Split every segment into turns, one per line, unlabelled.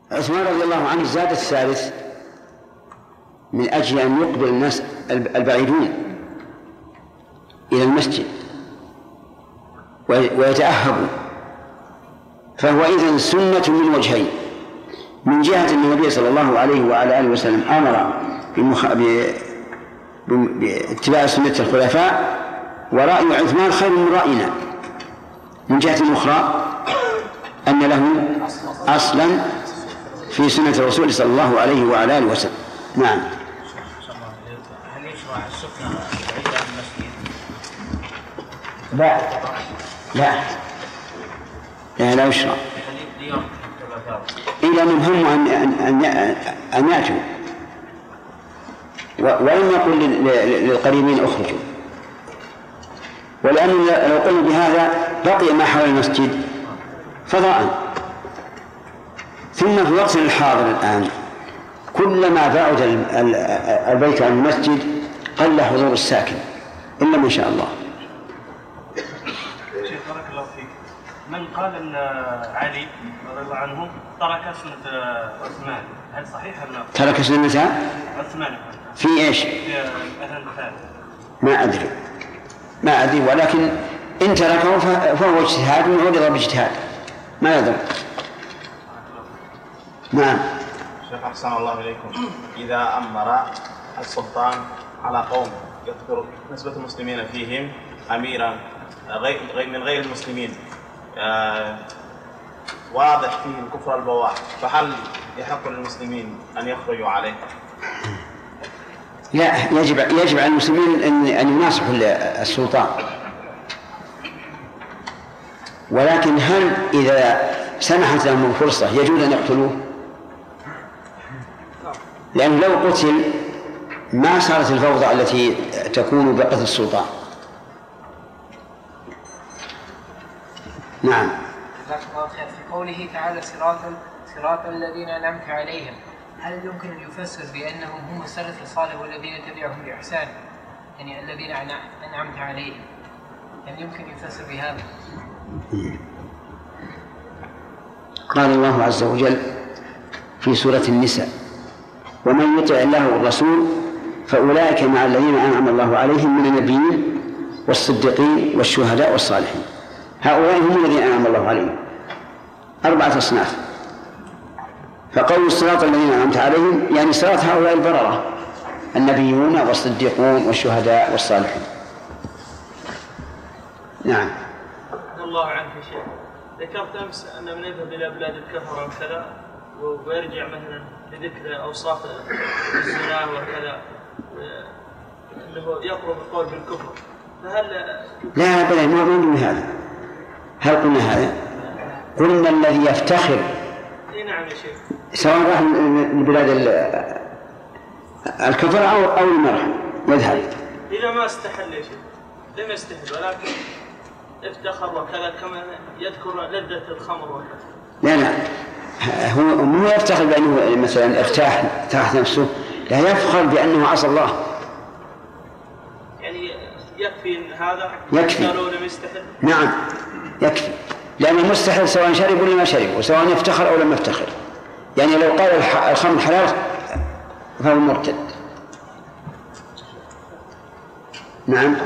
عثمان رضي الله عنه زاد الثالث من أجل أن يقبل الناس البعيدون إلى المسجد ويتأهبوا، فهو إذن سنة من وجهين: من جهة أن النبي صلى الله عليه وعلى آله وسلم أمر باتباع سنة الخلفاء، ورأي عثمان خير من رأينا. من جهة أخرى أن له أصلا في سنة الرسول صلى الله عليه وعلى آله وسلم. نعم.
هل يشرع السكنة بعيد عن المسجد؟
لا يشرع إلا من هم أن يأتوا، ولم يقل للقريبين اخرجوا، ولأن لو قلنا بهذا بقي ما حول المسجد فضاء. ثم في وقتنا الحاضر الآن كلما بعد البيت عن المسجد قل حضور الساكن إلا ما شاء الله.
شيخ بارك الله فيك، من قال أن علي رضي الله عنه ترك سنة عثمان، هل صحيح أم لا؟
ترك سنة
عثمان
في إيش؟
في الأذان الثالث.
ما أدري، ولكن إن تركه فهو اجتهاد وعرض باجتهاد ما يضر. نعم.
شيخ أحسن الله إليكم، إذا أمر السلطان على قوم يذكر نسبة المسلمين فيهم أميرا من غير المسلمين واضح فيه الكفر البواح، فهل يحق للمسلمين أن يخرجوا عليه؟
لا، يجب على المسلمين أن يناصحوا السلطان، ولكن هل إذا سمحت لهم الفرصة يجوز أن يقتلوه؟ لأن لو قتل ما صارت الفوضى التي تكون بقتل السلطان.
نعم. في قوله تعالى صراط الذين أنعمت عليهم، هل يمكن أن يفسر بأنهم هم السلف الصالح والذين تبعهم بإحسان، يعني الذين أنعمت عليهم، هل يمكن يفسر بهذا؟
قال الله عز وجل في سورة النساء: ومن يطع الله والرسول فأولئك مع الذين أنعم الله عليهم من النبيين والصديقين والشهداء والصالحين. هؤلاء هم الذين أنعم الله عليهم، 4 أصناف. فقول الصراط الذين أنعمت عليهم يعني صراط هؤلاء البررة، النبيون والصديقون والشهداء والصالحين. نعم.
الله عنك يا شيخ، ذكرت أمس أن من يذهب إلى بلاد الكفر وكذا ويرجع مثلا لذكر أوصاف الزنا وكذا أنه يقرب القول بالكفر، فهل
لا بل ما نقول هذا. هل قلنا هذا؟ قلنا الذي يفتخر.
نعم يا شيخ.
سواء راح لبلاد الكفر أو المرح يذهب.
إذا ما استحل يا شيخ، لم يستحل ولكن افتخر وكذا، كما يذكر لذة الخمر وكذا.
لا هو مو يفتخر بأنه مثلا ارتاح نفسه، لا يفخر بأنه عصى الله.
يعني يكفي إن هذا
يكفي.
قالوا لم يستحل. نعم
يكفي، لأن المستحل سواء شرب ولا ما شرب، وسواء يفتخر أو لم يفتخر. يعني لو قال الخمر حلال فهو مرتد. نعم.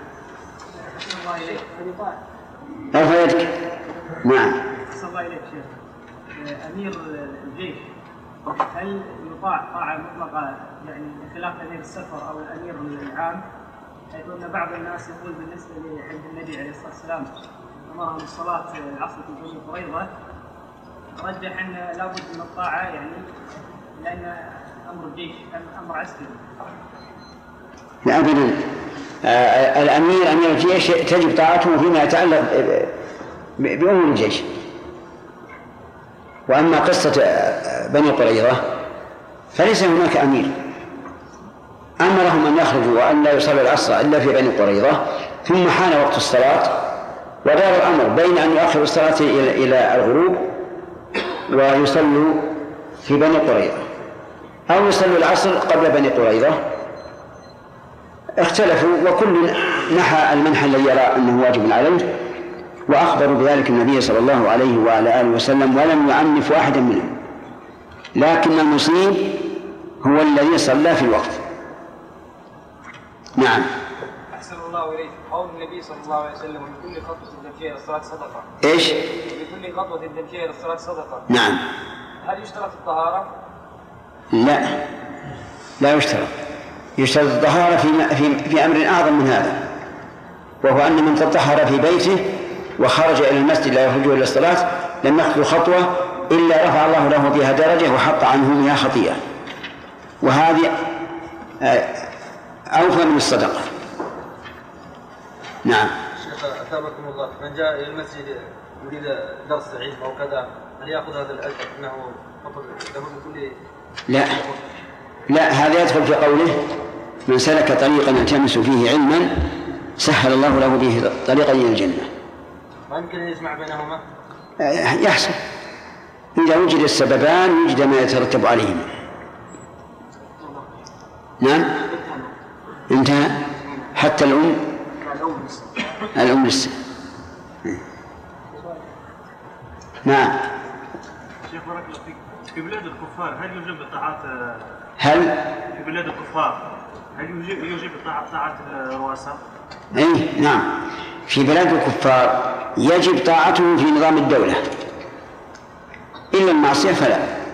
ارفع يدك. نعم.
الله إليك شيخ، أمير الجيش هل يطاع طاعة مطلقة يعني بخلاف أمير السفر أو الأمير العام؟ حيث أن بعض الناس يقول بالنسبة لعند النبي عليه الصلاة والسلام أمرهم بالصلاة العصر في بني قريظة، رجح أن لابد من الطاعة يعني لأن أمر الجيش أمر عسكري.
لا أبدا، الأمير أمير الجيش تجب طاعته فيما يتعلق بأمور الجيش. وأما قصة بني قريظة فليس هناك أمير، أمرهم أن يخرجوا وأن لا يصلوا العصر إلا في بني قريظة، ثم حان وقت الصلاة ودار الأمر بين أن يؤخروا الصلاة إلى الغروب ويصلوا في بني قريظة أو يصلوا العصر قبل بني قريظة. اختلفوا وكل نحى المنحى الذي يرى أنه واجب عليه، وأخبروا بذلك النبي صلى الله عليه وعلى آله وسلم ولم يعنف واحدا منهم. لكن المصيب هو الذي صلى في الوقت. نعم.
أحسن الله إليك. قول النبي صلى الله عليه وسلم: لكل خطوة تمشيها إلى الصلاة صدقة.
إيش؟
لكل خطوة تمشيها إلى الصلاة صدقة.
نعم.
هل يشترط الطهارة؟
لا، لا يشترط. يشترط الطهارة في أمر أعظم من هذا، وهو أن من تطهر في بيته وخرج إلى المسجد لا يخرج إلى الصلاة لم يخطو خطوة إلا رفع الله له بها درجة وحط عنه بها خطيئة، وهذه أوفى من الصدقة. نعم.
شيخ أثابكم الله، من جاء إلى المسجد يريد درس علم أو كذا هل يأخذ هذا الأجر أنه فقط له بكل؟
لا، هذا يدخل في قوله: من سلك طريقا يلتمس فيه علما سهل الله له به طريقا إلى الجنة.
ما يمكن أن يجمع بينهما؟
يحسن، إذا وجد السببان وجد ما يترتب عليهما. نعم. انتهى حتى الأم لسه. نعم.
شيخ بارك الله فيك، في بلاد الكفار هل يوجب طاعات؟ في بلاد الكفار هل يوجب طاعات الرؤساء؟
أي نعم، في بلاد الكفار يجب طاعته في نظام الدولة، إلا المعصية فلا.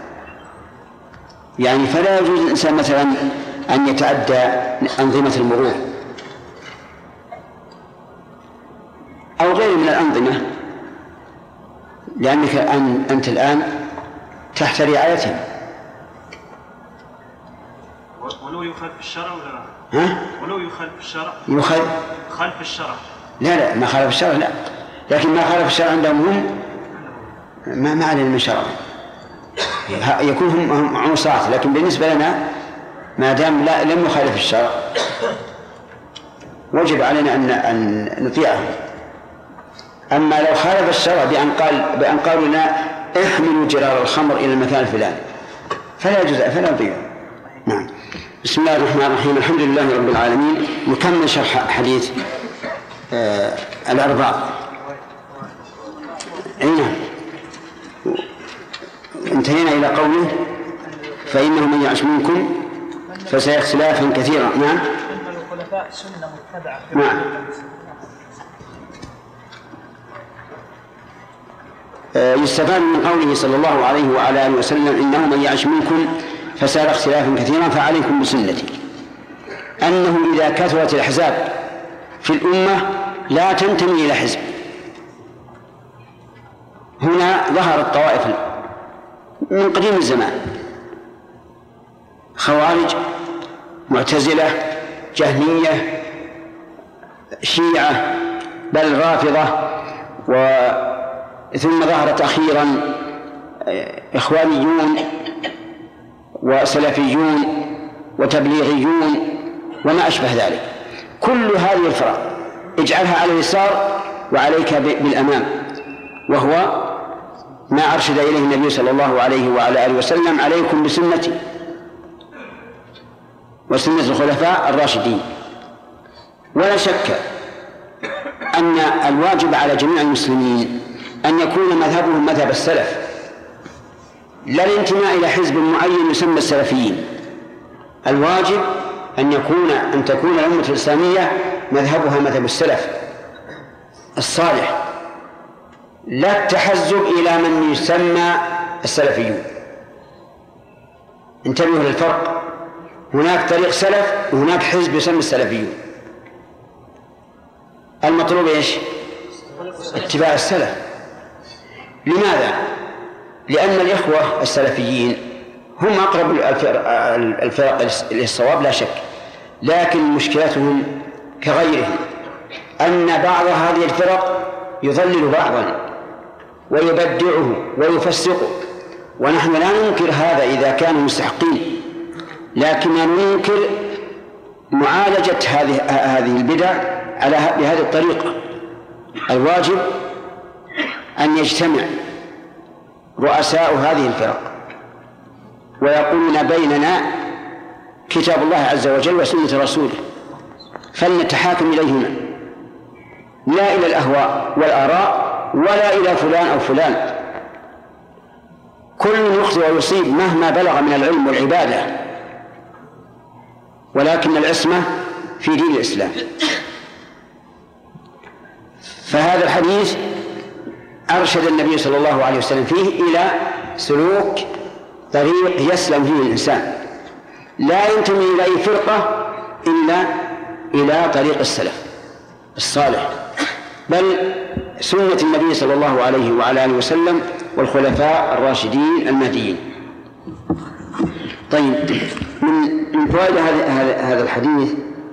يعني فلا يجوز الإنسان مثلا أن يتعدى أنظمة المرور أو غير من الأنظمة، لأنك أنت الآن تحت رعايتهم.
ولو يخالف الشرع ولا
ها؟
ولو يخالف الشرع؟ خالف الشرع؟
لا، ما خالف الشرع لا، لكن ما خالف الشرع عندهم هم ما علينا من شرع، يكون هم عصاة، لكن بالنسبة لنا ما دام لم يخالف الشرع وجب علينا أن نطيعه. أما لو خالف الشرع بأن قالوا لنا احملوا جرار الخمر إلى المكان الفلاني فلا يجوز، فلا نطيعه. نعم. بسم الله الرحمن الرحيم، الحمد لله رب العالمين. نكمل شرح حديث الأربعة. نعم. انتهينا إلى قوله: فإنه من يعش منكم فسيرى اختلافا كثيرا. نعم.
الخلفاء سنة متبعة.
نعم. يستفاد من قوله صلى الله عليه وعلى آله وسلم: إنه من يعش منكم فسيرى اختلافا كثيرا فعليكم بسنتي، أنه إذا كثرت الأحزاب في الأمة لا تنتمي إلى حزب. هنا ظهرت طوائف من قديم الزمان: خوارج، معتزلة، جهمية، شيعة، بل رافضة، ثم ظهرت أخيرا إخوانيون وسلفيون وتبليغيون وما أشبه ذلك. كل هذه الفرق اجعلها على اليسار وعليك بالأمام، وهو ما أرشد إليه النبي صلى الله عليه وعلى آله وسلم: عليكم بسنتي وسنة الخلفاء الراشدين. ولا شك أن الواجب على جميع المسلمين أن يكون مذهبهم مذهب السلف، لا الانتماء إلى حزب معين يسمى السلفيين. الواجب أن تكون الأمة الإسلامية مذهبها مذهب السلف الصالح، لا التحزب إلى من يسمى السلفيون. انتبهوا للفرق، هناك طريق سلف وهناك حزب يسمى السلفيون. المطلوب إيش؟ اتباع السلف. لماذا؟ لأن الإخوة السلفيين هم أقرب الفرق للصواب لا شك، لكن مشكلتهم كغيرهم أن بعض هذه الفرق يضلل بعضا ويبدعه ويفسقه، ونحن لا ننكر هذا إذا كانوا مستحقين، لكننا ننكر معالجة هذه البدع بهذه الطريقة. الواجب أن يجتمع رؤساء هذه الفرق ويقولون بيننا كتاب الله عز وجل وسنة رسوله، فلنتحاكم إليهما، لا إلى الأهواء والآراء ولا إلى فلان أو فلان. كل يخطئ ويصيب مهما بلغ من العلم والعبادة، ولكن العصمة في دين الإسلام. فهذا الحديث أرشد النبي صلى الله عليه وسلم فيه إلى سلوك طريق يسلم فيه الإنسان، لا ينتمي إلى أي فرقة إلا إلى طريق السلف الصالح، بل سنة النبي صلى الله عليه وعلى آله وسلم والخلفاء الراشدين المهديين. طيب، من فوائد هذا الحديث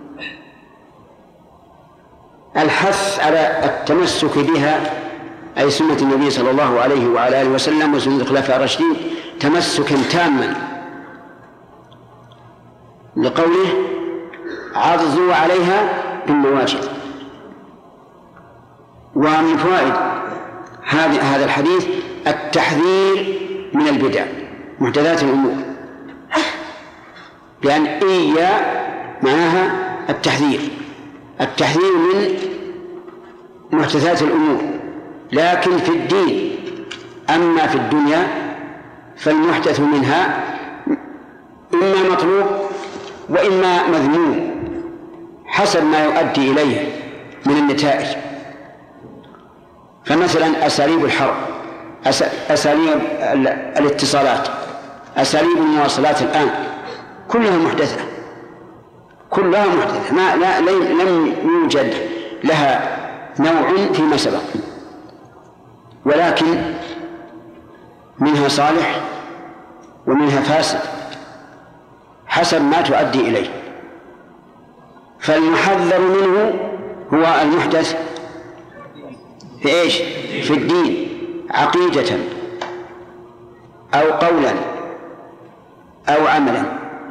الحث على التمسك بها، أي سنة النبي صلى الله عليه وعلى آله وسلم وسنة الخلفاء الراشدين تمسكا تاما، لقوله عضوا عليها بالنواجذ. ومن فوائد هذا الحديث التحذير من البدع محدثات الأمور، لأن إياه معناها التحذير من محدثات الأمور، لكن في الدين. أما في الدنيا فالمحدث منها إما مطلوب وإما مذموم حسب ما يؤدي إليه من النتائج. فمثلا أساليب الحرب، أساليب الاتصالات، أساليب المواصلات الآن كلها محدثة، لم يوجد لها نوع فيما سبق، ولكن منها صالح ومنها فاسد حسب ما تؤدي إليه. فالمحذر منه هو المحدث في إيش؟ في الدين، عقيدة أو قولا أو عملا،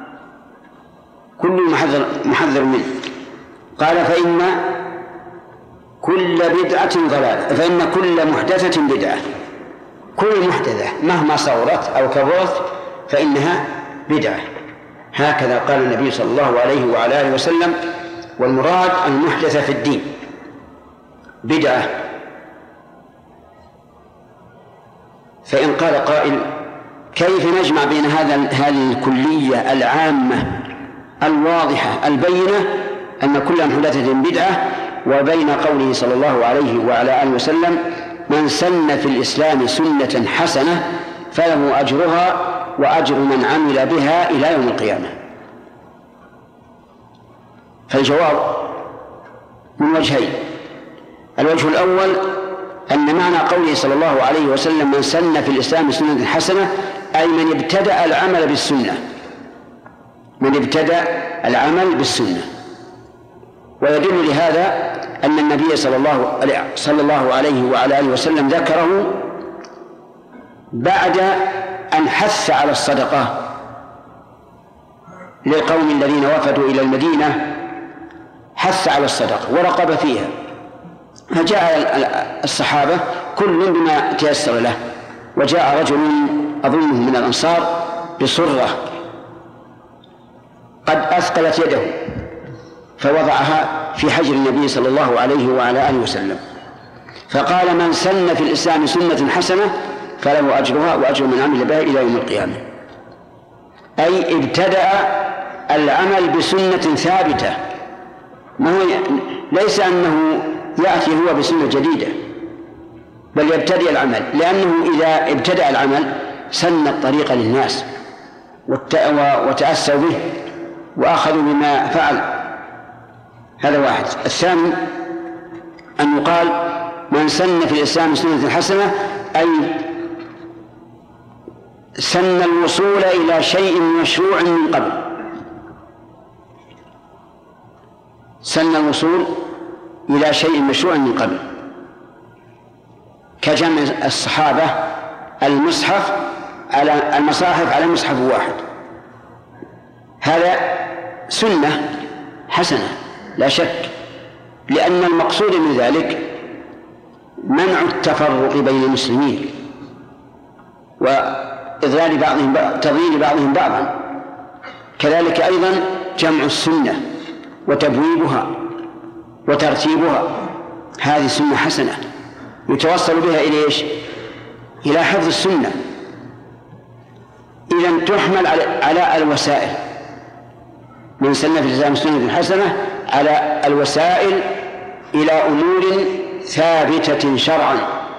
كل محذر منه. قال فإن كل بدعة ضلالة، فإن كل محدثة بدعة، كل محدثة مهما صغرت أو كبرت فإنها بدعة. هكذا قال النبي صلى الله عليه وعلى آله وسلم، والمراد المحدثة في الدين بدعة. فإن قال قائل كيف نجمع بين هذه الكلية العامة الواضحة البينة أن كل محدثة بدعة وبين قوله صلى الله عليه وعلى آله وسلم من سن في الإسلام سنة حسنة فله أجرها وأجر من عمل بها إلى يوم القيامة؟ فالجواب من وجهين. الوجه الأول أن معنى قوله صلى الله عليه وسلم من سن في الإسلام سنة حسنة أي من ابتدأ العمل بالسنة، من ابتدأ العمل بالسنة. ويدل لهذا أن النبي صلى الله عليه وعلى آله وسلم ذكره بعد أن حث على الصدقة للقوم الذين وفدوا إلى المدينة، حث على الصدقة ورقب فيها، فجاء الصحابة كل بما تيسر له، وجاء رجل أظنه من الأنصار بصرة قد أثقلت يده فوضعها في حجر النبي صلى الله عليه وعلى آله وسلم، فقال من سن في الإسلام سنة حسنة فله أجرها وأجر من عمل بها إلى يوم القيامة. أي ابتدأ العمل بسنة ثابتة، ما هو ليس أنه يأتي هو بسنة جديدة، بل يبتدئ العمل، لأنه إذا ابتدأ العمل سن الطريق للناس وتأسوا به وأخذوا بما فعل. هذا واحد. الثاني أن يقال من سن في الإسلام سنة حسنة أي سن الوصول إلى شيء مشروع من قبل، سن الوصول إلى شيء مشروع من قبل، كجمع الصحابة المصحف على المصاحف على مصحف واحد، هذا سنة حسنة لا شك، لأن المقصود من ذلك منع التفرق بين المسلمين وإضلال بعضهم تضليل بعضهم بعضا. كذلك أيضا جمع السنة وتبويبها وترتيبها، هذه سنة حسنة يتوصل بها إلى إيش؟ إلى حفظ السنة إذن تحمل على الوسائل، من سن في الإسلام سنة حسنة على الوسائل إلى أمور ثابتة شرعا.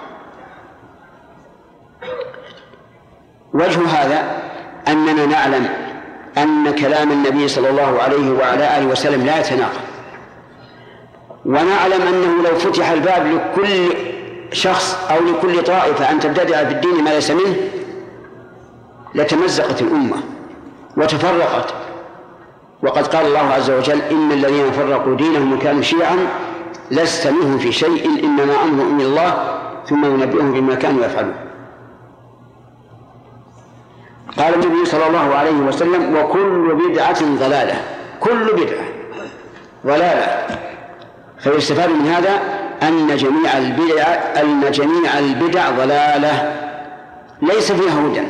وجه هذا أننا نعلم أن كلام النبي صلى الله عليه وعلى آله وسلم لا يتناقض، ونعلم أنه لو فتح الباب لكل شخص أو لكل طائفة أن تبتدع في الدين ما ليس منه لتمزقت الأمة وتفرقت. وقد قال الله عز وجل: إن الذين فرقوا دينهم وكانوا شيعا لست منهم في شيء إنما أمرهم إلى الله ثم ينبئهم بما كانوا يفعلون. قال النبي صلى الله عليه وسلم: وكل بدعة ضلالة. كل بدعة ضلالة. فيستفاد من هذا أن جميع البدع ضلالة ليس فيها هدى،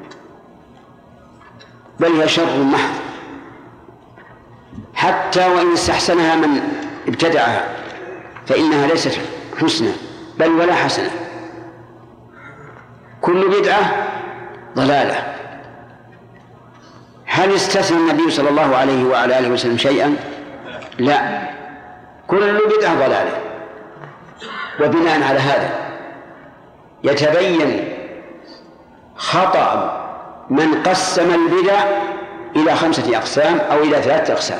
بل هي شر محض، حتى وإن استحسنها من ابتدعها فإنها ليست حسنى بل ولا حسنة. كل بدعة ضلالة. هل استثنى النبي صلى الله عليه وعلى آله وسلم شيئا؟ لا، كل بدعة ضلالة. وبناء على هذا يتبين خطأ من قسم البدع إلى 5 أقسام أو إلى 3 أقسام،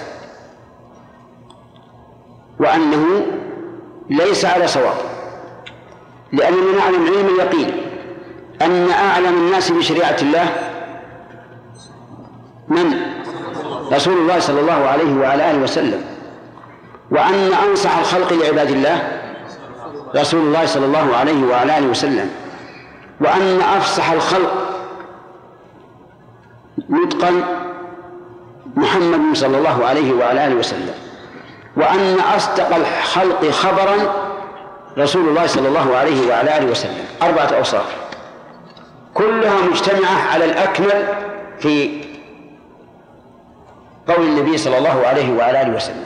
وأنه ليس على صواب، لأننا نعلم علم اليقين أن أعلم الناس بشريعة الله من؟ رسول الله صلى الله عليه وعلى آله وسلم، وأن أنصح الخلق لعباد الله رسول الله صلى الله عليه وعلى آله وسلم، وأن أفصح الخلق نطقا محمد صلى الله عليه وعلى آله وسلم، وأن أصدق الخلق خبرا رسول الله صلى الله عليه وعلى آله وسلم. 4 أوصاف كلها مجتمعة على الأكمل في قول النبي صلى الله عليه وعلى آله وسلم.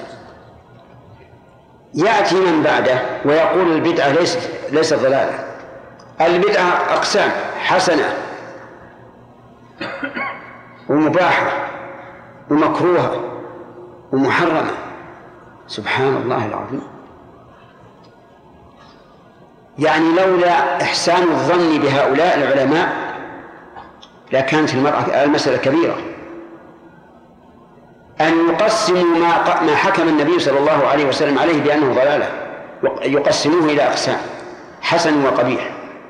يأتي من بعده ويقول البدعة ليست ضلالة. البدعة أقسام: حسنة ومباحة ومكروهة ومحرمة. سبحان الله العظيم. يعني لولا إحسان الظن بهؤلاء العلماء لكانت المسألة كبيرة. أن يقسموا ما حكم النبي صلى الله عليه وسلم عليه بأنه ضلالة، يقسموه إلى أقسام: حسن وقبيح.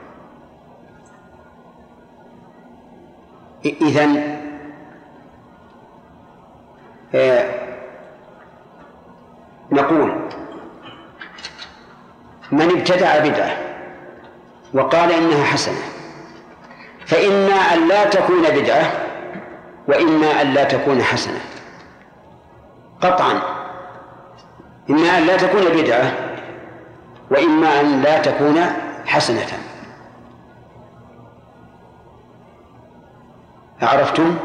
إذن نقول: من ابتدع بدعة وقال إنها حسنة فإما أن لا تكون بدعة وإما أن لا تكون حسنة قطعا. إما أن لا تكون بدعة وإما أن لا تكون حسنة. عرفتم؟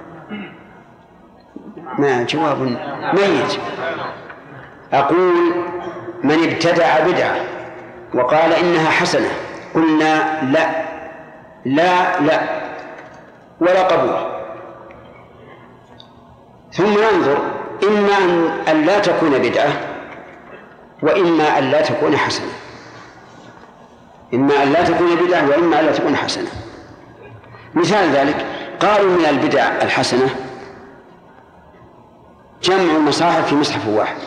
ما جواب ميت. أقول: من ابتدع بدعة وقال إنها حسنة قلنا لا لا لا ولا قبول، ثم ننظر إما أن لا تكون بدعة وإما أن لا تكون حسنة. إما أن لا تكون بدعة وإما أن لا تكون حسنة. مثال ذلك: قالوا من البدع الحسنة جمع المصاحف في مصحف واحد،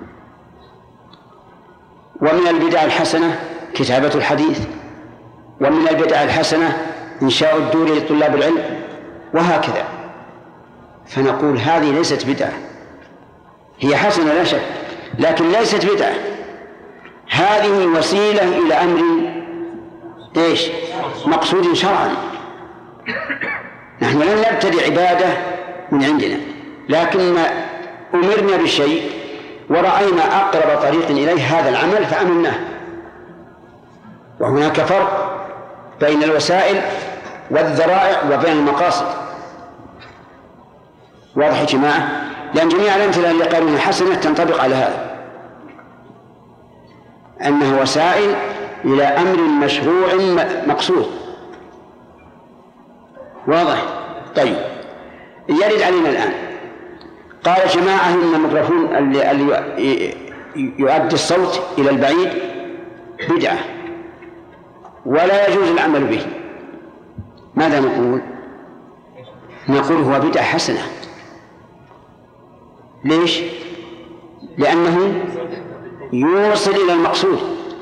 ومن البدع الحسنة كتابة الحديث، ومن البدع الحسنة إنشاء الدور لطلاب العلم، وهكذا. فنقول: هذه ليست بدعة، هي حسنة لا شك لكن ليست بدعة. هذه وسيلة إلى أمر مقصود شرعا. نحن لن نبتدع عبادة من عندنا، لكن أمرنا بالشيء ورأينا أقرب طريق إليه هذا العمل فعملناه. وهناك فرق بين الوسائل والذرائع وبين المقاصد. واضح يا جماعة؟ لأن جميع الأمثلة اللي قالوا حسنة تنطبق على هذا، أنه وسائل إلى أمر مشروع مقصود. واضح؟ طيب، يرد علينا الآن قال جماعة إن الميكروفون اللي يؤدي الصوت إلى البعيد بدعة ولا يجوز العمل به، ماذا نقول؟ نقول هو بدعة حسنة. ليش؟ لأنه يوصل إلى المقصود،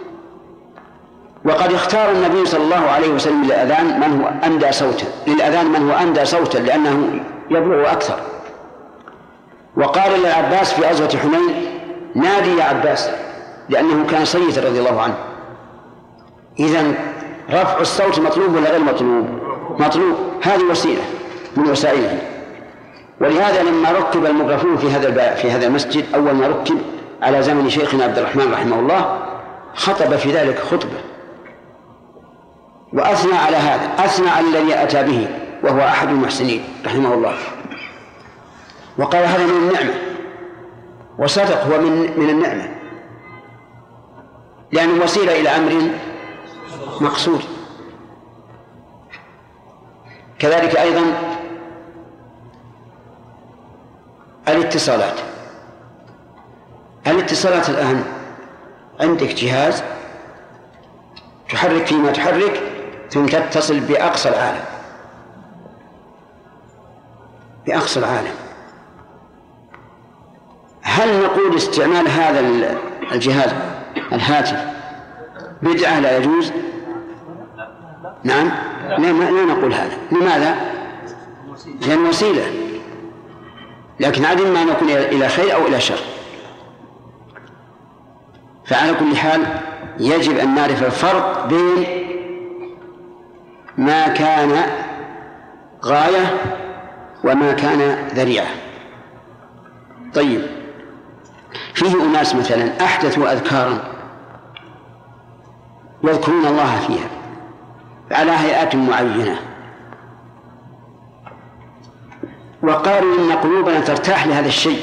وقد اختار النبي صلى الله عليه وسلم للأذان من هو أندى صوتا لأنه يبلغ أكثر. وقال للعباس في غزوة حنين: نادي يا عباس، لأنه كان صيتا رضي الله عنه. إذن رفع الصوت مطلوب ولا غير مطلوب؟ مطلوب، هذه وسيلة من وسائله. ولهذا لما ركب الميكروفون في هذا المسجد أول ما ركب على زمن شيخنا عبد الرحمن رحمه الله خطب في ذلك خطبة وأثنى على هذا، أثنى على الذي أتى به وهو أحد المحسنين رحمه الله، وقال هذا من النعمة، وصدق هو من النعمة، لأنه وسيلة إلى أمر مقصود. كذلك أيضا الاتصالات الآن عندك جهاز تحرك فيما تحرك ثم تتصل بأقصى العالم. هل نقول استعمال هذا الجهاز الهاتف بدعة لا يجوز؟ نعم، لا نقول هذا. لماذا؟ لأن وسيلة، لكن عدم ما نكون إلى خير أو إلى شر. فعلى كل حال يجب أن نعرف الفرق بين ما كان غاية وما كان ذريعة. طيب، فيه أناس مثلا أحدثوا أذكارا يذكرون الله فيها على هيئات معينة، وقالوا إن قلوبنا ترتاح لهذا الشيء،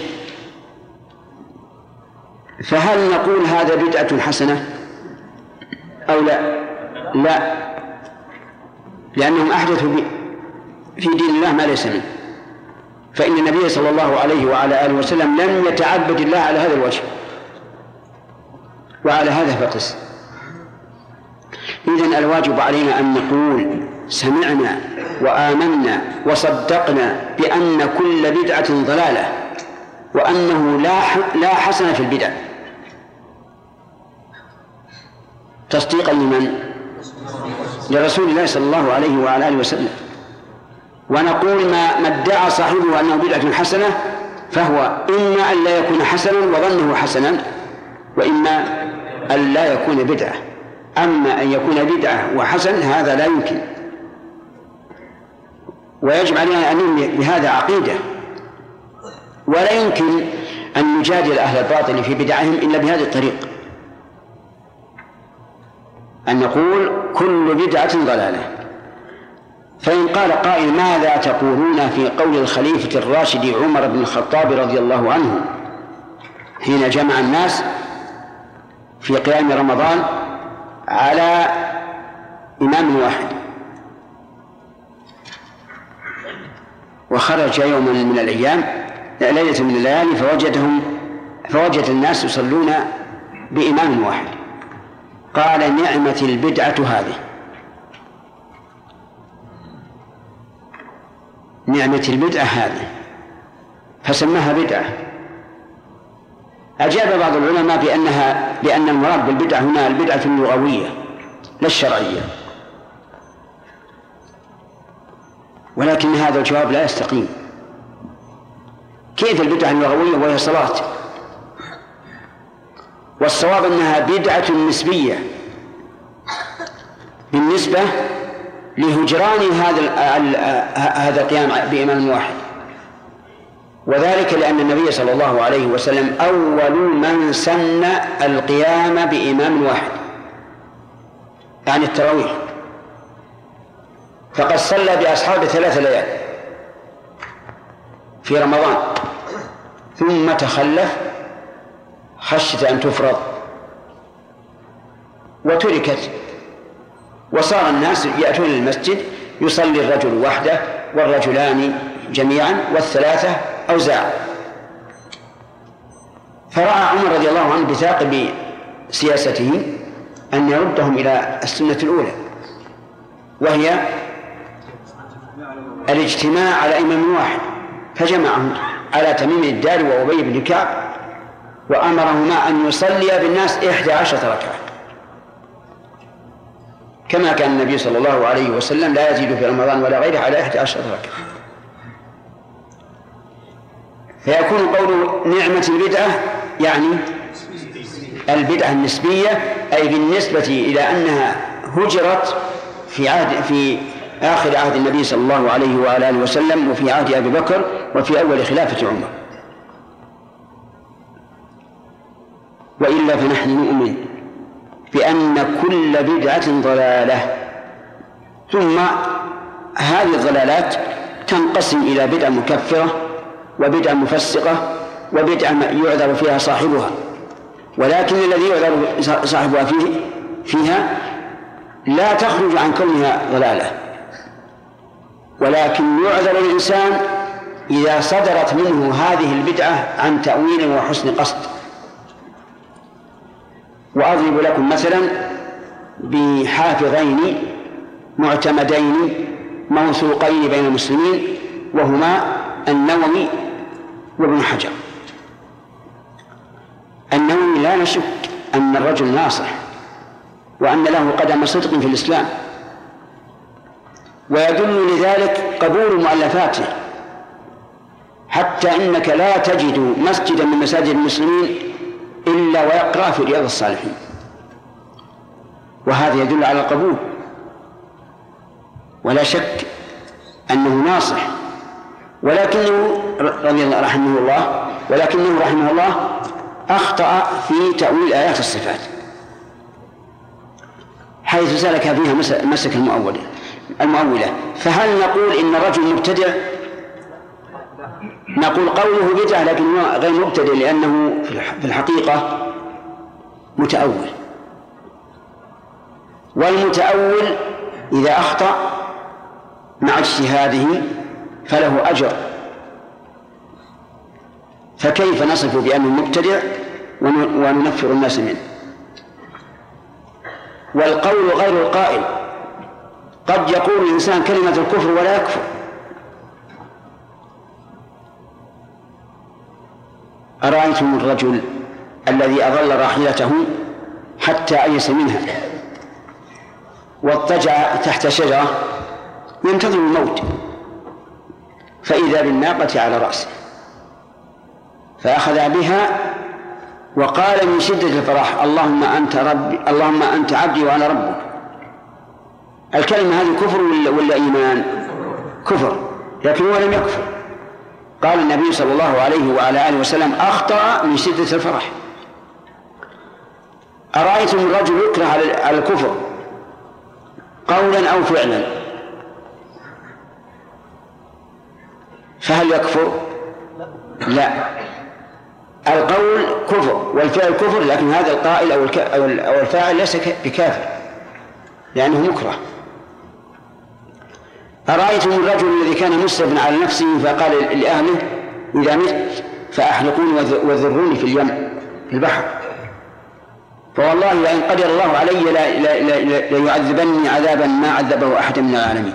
فهل نقول هذا بدعة حسنة أو لا؟ لا، لأنهم أحدثوا في دين الله ما ليس منه. فإن النبي صلى الله عليه وعلى آله وسلم لم يتعبد الله على هذا الوجه، وعلى هذا فقس. إذن الواجب علينا أن نقول سمعنا وآمنا وصدقنا بأن كل بدعة ضلالة، وأنه لا حسن في البدع، تصديقا لمن؟ لرسول الله صلى الله عليه وعلى آله وسلم. ونقول ما ادعى صاحبه أنه بدعة حسنة فهو إما أن لا يكون حسنا وظنه حسنا، وإما أن لا يكون بدعة. أما أن يكون بدعة وحسن هذا لا يمكن، ويجب علينا أن نبني بهذا عقيدة، ولا يمكن أن نجادل أهل الباطل في بدعهم إلا بهذه الطريقة، أن نقول كل بدعة ضلالة. فإن قال قائل ماذا تقولون في قول الخليفة الراشد عمر بن الخطاب رضي الله عنه حين جمع الناس في قيام رمضان على إمام واحد، وخرج يوما من الأيام ليلة من الليالي فوجد الناس يصلون بإمام واحد، قال نعمة البدعة هذه، نعمة البدعة هذه، فسماها بدعة. أجاب بعض العلماء بأن المراد بالبدعة هنا البدعة اللغوية لا الشرعية، ولكن هذا الجواب لا يستقيم. كيف البدعة اللغوية وهي صلاة؟ والصواب أنها بدعة نسبية بالنسبة لهجران هذا القيام بإمام واحد، وذلك لأن النبي صلى الله عليه وسلم أول من سن القيام بإمام واحد، يعني التراويح، فقد صلى بأصحابه 3 ليال في رمضان ثم تخلف خشية أن تفرض وتركت، وصار الناس يأتون المسجد يصلي الرجل وحده والرجلان جميعا والثلاثة أوزاع. فرأى عمر رضي الله عنه بثاقب سياسته أن يردهم إلى السنة الأولى، وهي الاجتماع على إمام واحد، فجمعهم على تميم الداري وأبي بن كعب وأمرهما أن يصلي بالناس 11 ركعة، كما كان النبي صلى الله عليه وسلم لا يزيد في رمضان ولا غيره على 11 ركعة. فيكون قول نعمة البدعة يعني البدعة النسبية، أي بالنسبة إلى أنها هجرت في آخر عهد النبي صلى الله عليه وآله وسلم، وفي عهد أبي بكر، وفي أول خلافة عمر. وإلا فنحن نؤمن بأن كل بدعة ضلالة، ثم هذه الضلالات تنقسم إلى بدعة مكفرة وبدعة مفسقة وبدعة يعذر فيها صاحبها، ولكن الذي يعذر صاحبها فيها لا تخرج عن كونها ضلالة، ولكن يعذر الإنسان إذا صدرت منه هذه البدعة عن تأويل وحسن قصد. وأضرب لكم مثلا بحافظين معتمدين موثوقين بين المسلمين، وهما النووي وابن حجر. النووي لا نشك أن الرجل ناصح وأن له قدم صدق في الإسلام، ويدل لذلك قبول مؤلفاته، حتى إنك لا تجد مسجدا من مساجد المسلمين إلا ويقرأ في رياض الصالحين، وهذا يدل على القبول. ولا شك أنه ناصح، ولكنه رحمه الله أخطأ في تأويل آيات الصفات، حيث سلك فيها مسك المؤولة. فهل نقول إن الرجل مبتدع؟ نقول قوله بدعة لكن هو غير مبتدع، لأنه في الحقيقة متأول، والمتأول إذا أخطأ مع اجتهاده فله أجر، فكيف نصف بأنه مبتدع وننفر الناس منه؟ والقول غير القائل، قد يقول الإنسان كلمة الكفر ولا يكفر. أرأيتم الرجل الذي أظل راحلته حتى أيس منها واضطجع تحت شجرة ينتظر الموت، فإذا بالناقة على رأسه، فأخذ بها وقال من شدة الفرح: اللهم أنت ربي، اللهم أنت عبدي وأنا ربك. الكلمة هذه كفر ولا إيمان؟ كفر، لكن هو لم يكفر. قال النبي صلى الله عليه وعلى آله وسلم: أخطأ من شدة الفرح. أرأيتم الرجل يكره على الكفر قولا أو فعلا، فهل يكفر؟ لا، القول كفر والفعل كفر، لكن هذا القائل أو الفاعل ليس بكافر لأنه مكره. أرأيتم الرجل الذي كان مسرفا على نفسه فقال لأهله: إذا مت فأحرقوني وذروني في اليم في البحر، فوالله لئن قدر الله علي ليعذبني عذابا ما عذبه أحد من العالمين.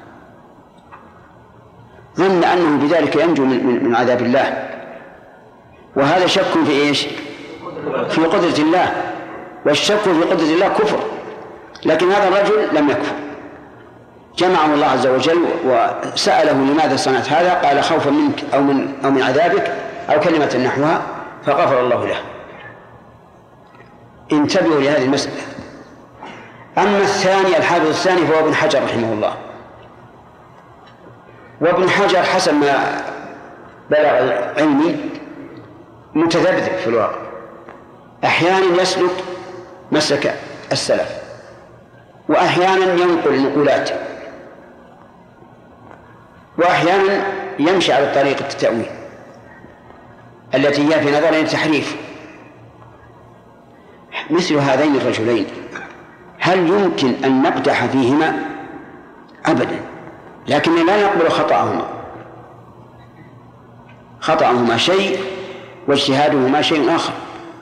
ظن أنه بذلك ينجو من عذاب الله، وهذا شك في إيش؟ في قدرة الله، والشك في قدرة الله كفر. لكن هذا الرجل لم يكفر، جمعه الله عز وجل وسأله: لماذا صنعت هذا؟ قال: خوفا منك أو من عذابك، أو كلمة نحوها، فغفر الله له. انتبهوا لهذه المسألة. أما الثاني، الحافظ الثاني، فهو ابن حجر رحمه الله. وابن حجر حسب ما بلغ علمي متذبذب في الواقع، أحيانا يسلك مسلك السلف، وأحيانا ينقل نقولات، وأحيانا يمشي على طريقة التأويل التي هي في نظرنا تحريف. مثل هذين الرجلين هل يمكن أن نقدح فيهما؟ أبدا، لكن لا نقبل خطأهما شيء واجتهادهما شيء آخر.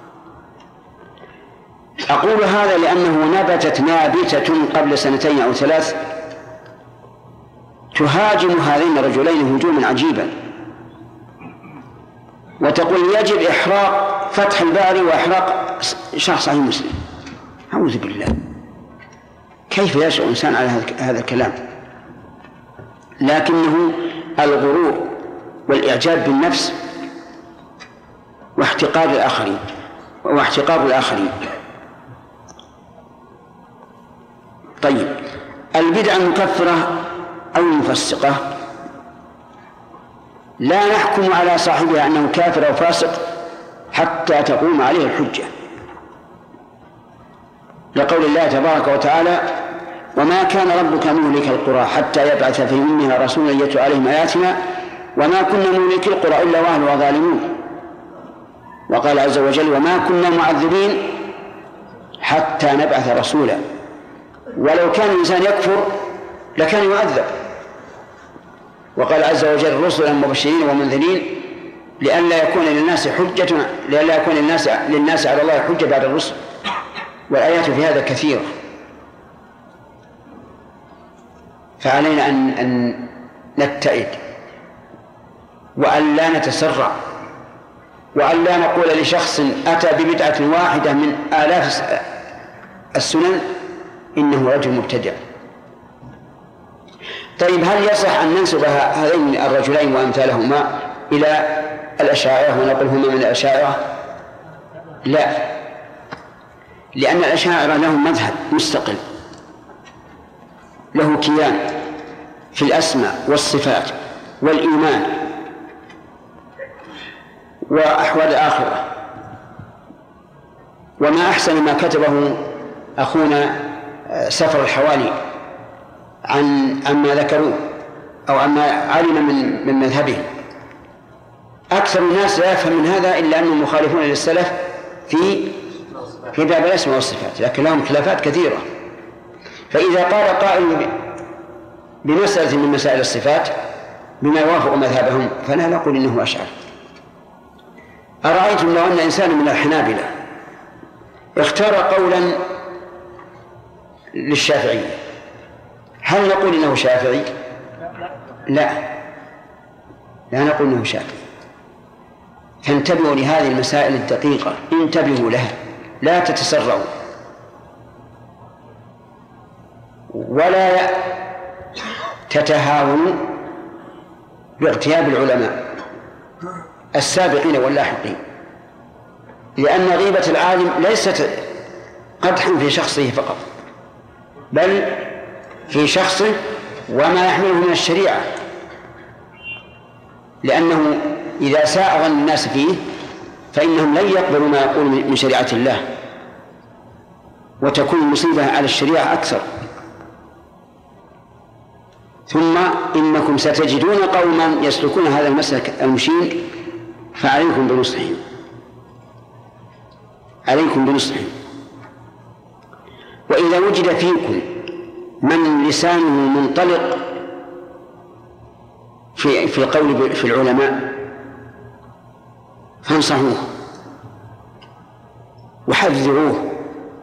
أقول هذا لأنه نبتت نابتة قبل 2 أو 3 تهاجم هذين الرجلين هجوما عجيبا، وتقول يجب إحراق فتح الباري وإحراق شرح صحيح مسلم. أعوذ بالله، كيف يشعر الإنسان على هذا الكلام؟ لكنه الغرور والإعجاب بالنفس واحتقار الآخرين. طيب، البدعة المكفرة أو المفسقة لا نحكم على صاحبها أنه كافر أو فاسق حتى تقوم عليه الحجة، لقول الله تبارك وتعالى: وما كان ربك مهلك القرى حتى يبعث في أمها رسولا يتلو عليهم آياتنا وما كنا مهلك القرى إلا وأهلها ظالمون. وقال عز وجل: وما كنا معذبين حتى نبعث رسولا. ولو كان الإنسان يكفر لكان يعذب. وقال عز وجل: رسلا مبشرين ومنذرين لئلا يكون للناس على الله حجة بعد الرسل. والآيات في هذا كثيرة، فعلينا أن نبتعد وأن لا نتسرع وأن لا نقول لشخص أتى ببدعة واحدة من آلاف السنن إنه رجل مبتدع. طيب، هل يصح أن ننسب هذين الرجلين وأمثالهما إلى الأشاعرة ونقولهما من الأشاعرة؟ لا، لأن الأشاعرة لهم مذهب مستقل له كيان في الأسماء والصفات والإيمان وأحوال الآخرة. وما أحسن ما كتبه أخونا سفر الحوالي عما ذكروه أو عما علم من مذهبه. أكثر الناس لا يفهم من هذا إلا أنهم مخالفون للسلف في باب الأسماء والصفات، لكن لهم خلافات كثيرة. فإذا قال قائل بمسألة من مسائل الصفات بما يوافق مذهبهم فلا نقول إنه أشعر. أرأيتم لو أن إنسان من الحنابلة اختار قولا للشافعية، هل نقول إنه شافعي؟ لا نقول إنه شافعي. فانتبهوا لهذه المسائل الدقيقة، انتبهوا لها، لا تتسرعوا ولا تتهاونوا باغتياب العلماء السابقين واللاحقين، لأن غيبة العالم ليست قدحا في شخصه فقط، بل في شخصه وما يحمله من الشريعة، لأنه إذا ساء ظن الناس فيه فإنهم لن يقبلوا ما يقول من شريعة الله، وتكون المصيبة على الشريعة أكثر. ثم إنكم ستجدون قوما يسلكون هذا المسلك المشين، فعليكم بنصحهم. وإذا وجد فيكم من لسانه منطلق في القول في العلماء فانصحوه وحذروه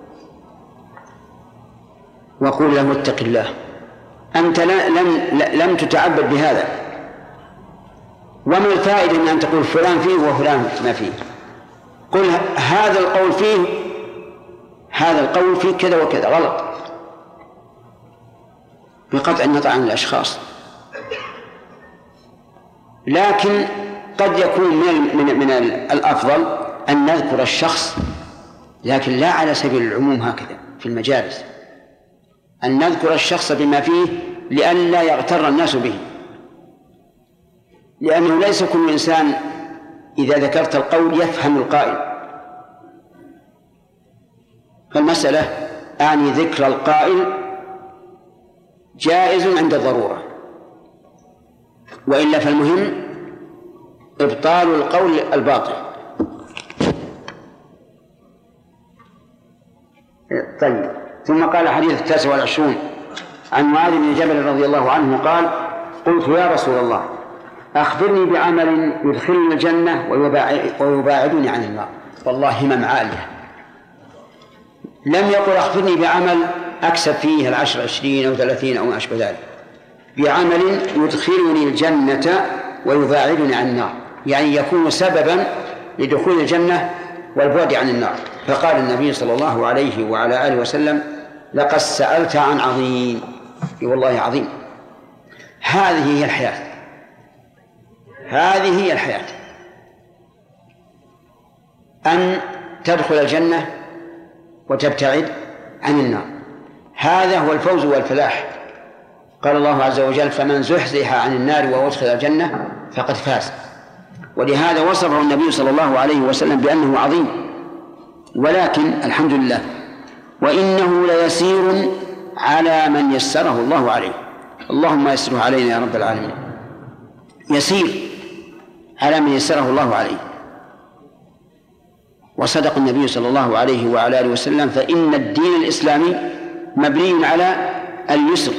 وقول له اتق الله، أنت لم تتعبد بهذا، وما الفائدة من أن تقول فلان فيه وفلان ما فيه؟ قل هذا القول فيه كذا وكذا غلط، بقطع النظر عن الأشخاص. لكن قد يكون من الأفضل أن نذكر الشخص، لكن لا على سبيل العموم هكذا في المجالس، أن نذكر الشخص بما فيه لئلا يغتر الناس به، لأنه ليس كل إنسان إذا ذكرت القول يفهم القائل. فالمسألة أعني ذكر القائل جائز عند الضرورة، وإلا فالمهم إبطال القول الباطل. طيب، ثم قال حديث 29 عن معاذ بن جبل رضي الله عنه قال: قلت يا رسول الله أخبرني بعمل يدخلني الجنة ويباعدني عن النار. والله همم عالية. لم يقل أخبرني بعمل أكسب فيه 10 20 أو 30 أو ما أشبه ذلك، بعمل يدخلني الجنة ويباعدني عن النار، يعني يكون سببا لدخول الجنة والبعد عن النار. فقال النبي صلى الله عليه وعلى آله وسلم: لقد سألت عن عظيم. والله عظيم. هذه هي الحياة، هذه هي الحياة، أن تدخل الجنة وتبتعد عن النار. هذا هو الفوز والفلاح. قال الله عز وجل: فمن زحزح عن النار وأدخل الجنة فقد فاز. ولهذا وصفه النبي صلى الله عليه وسلم بأنه عظيم. ولكن الحمد لله وإنه ليسير على من يسره الله عليه. اللهم يسره علينا يا رب العالمين. يسير على من يسره الله عليه. وصدق النبي صلى الله عليه وعلى آله وسلم: فإن الدين الإسلامي مبني على اليسر.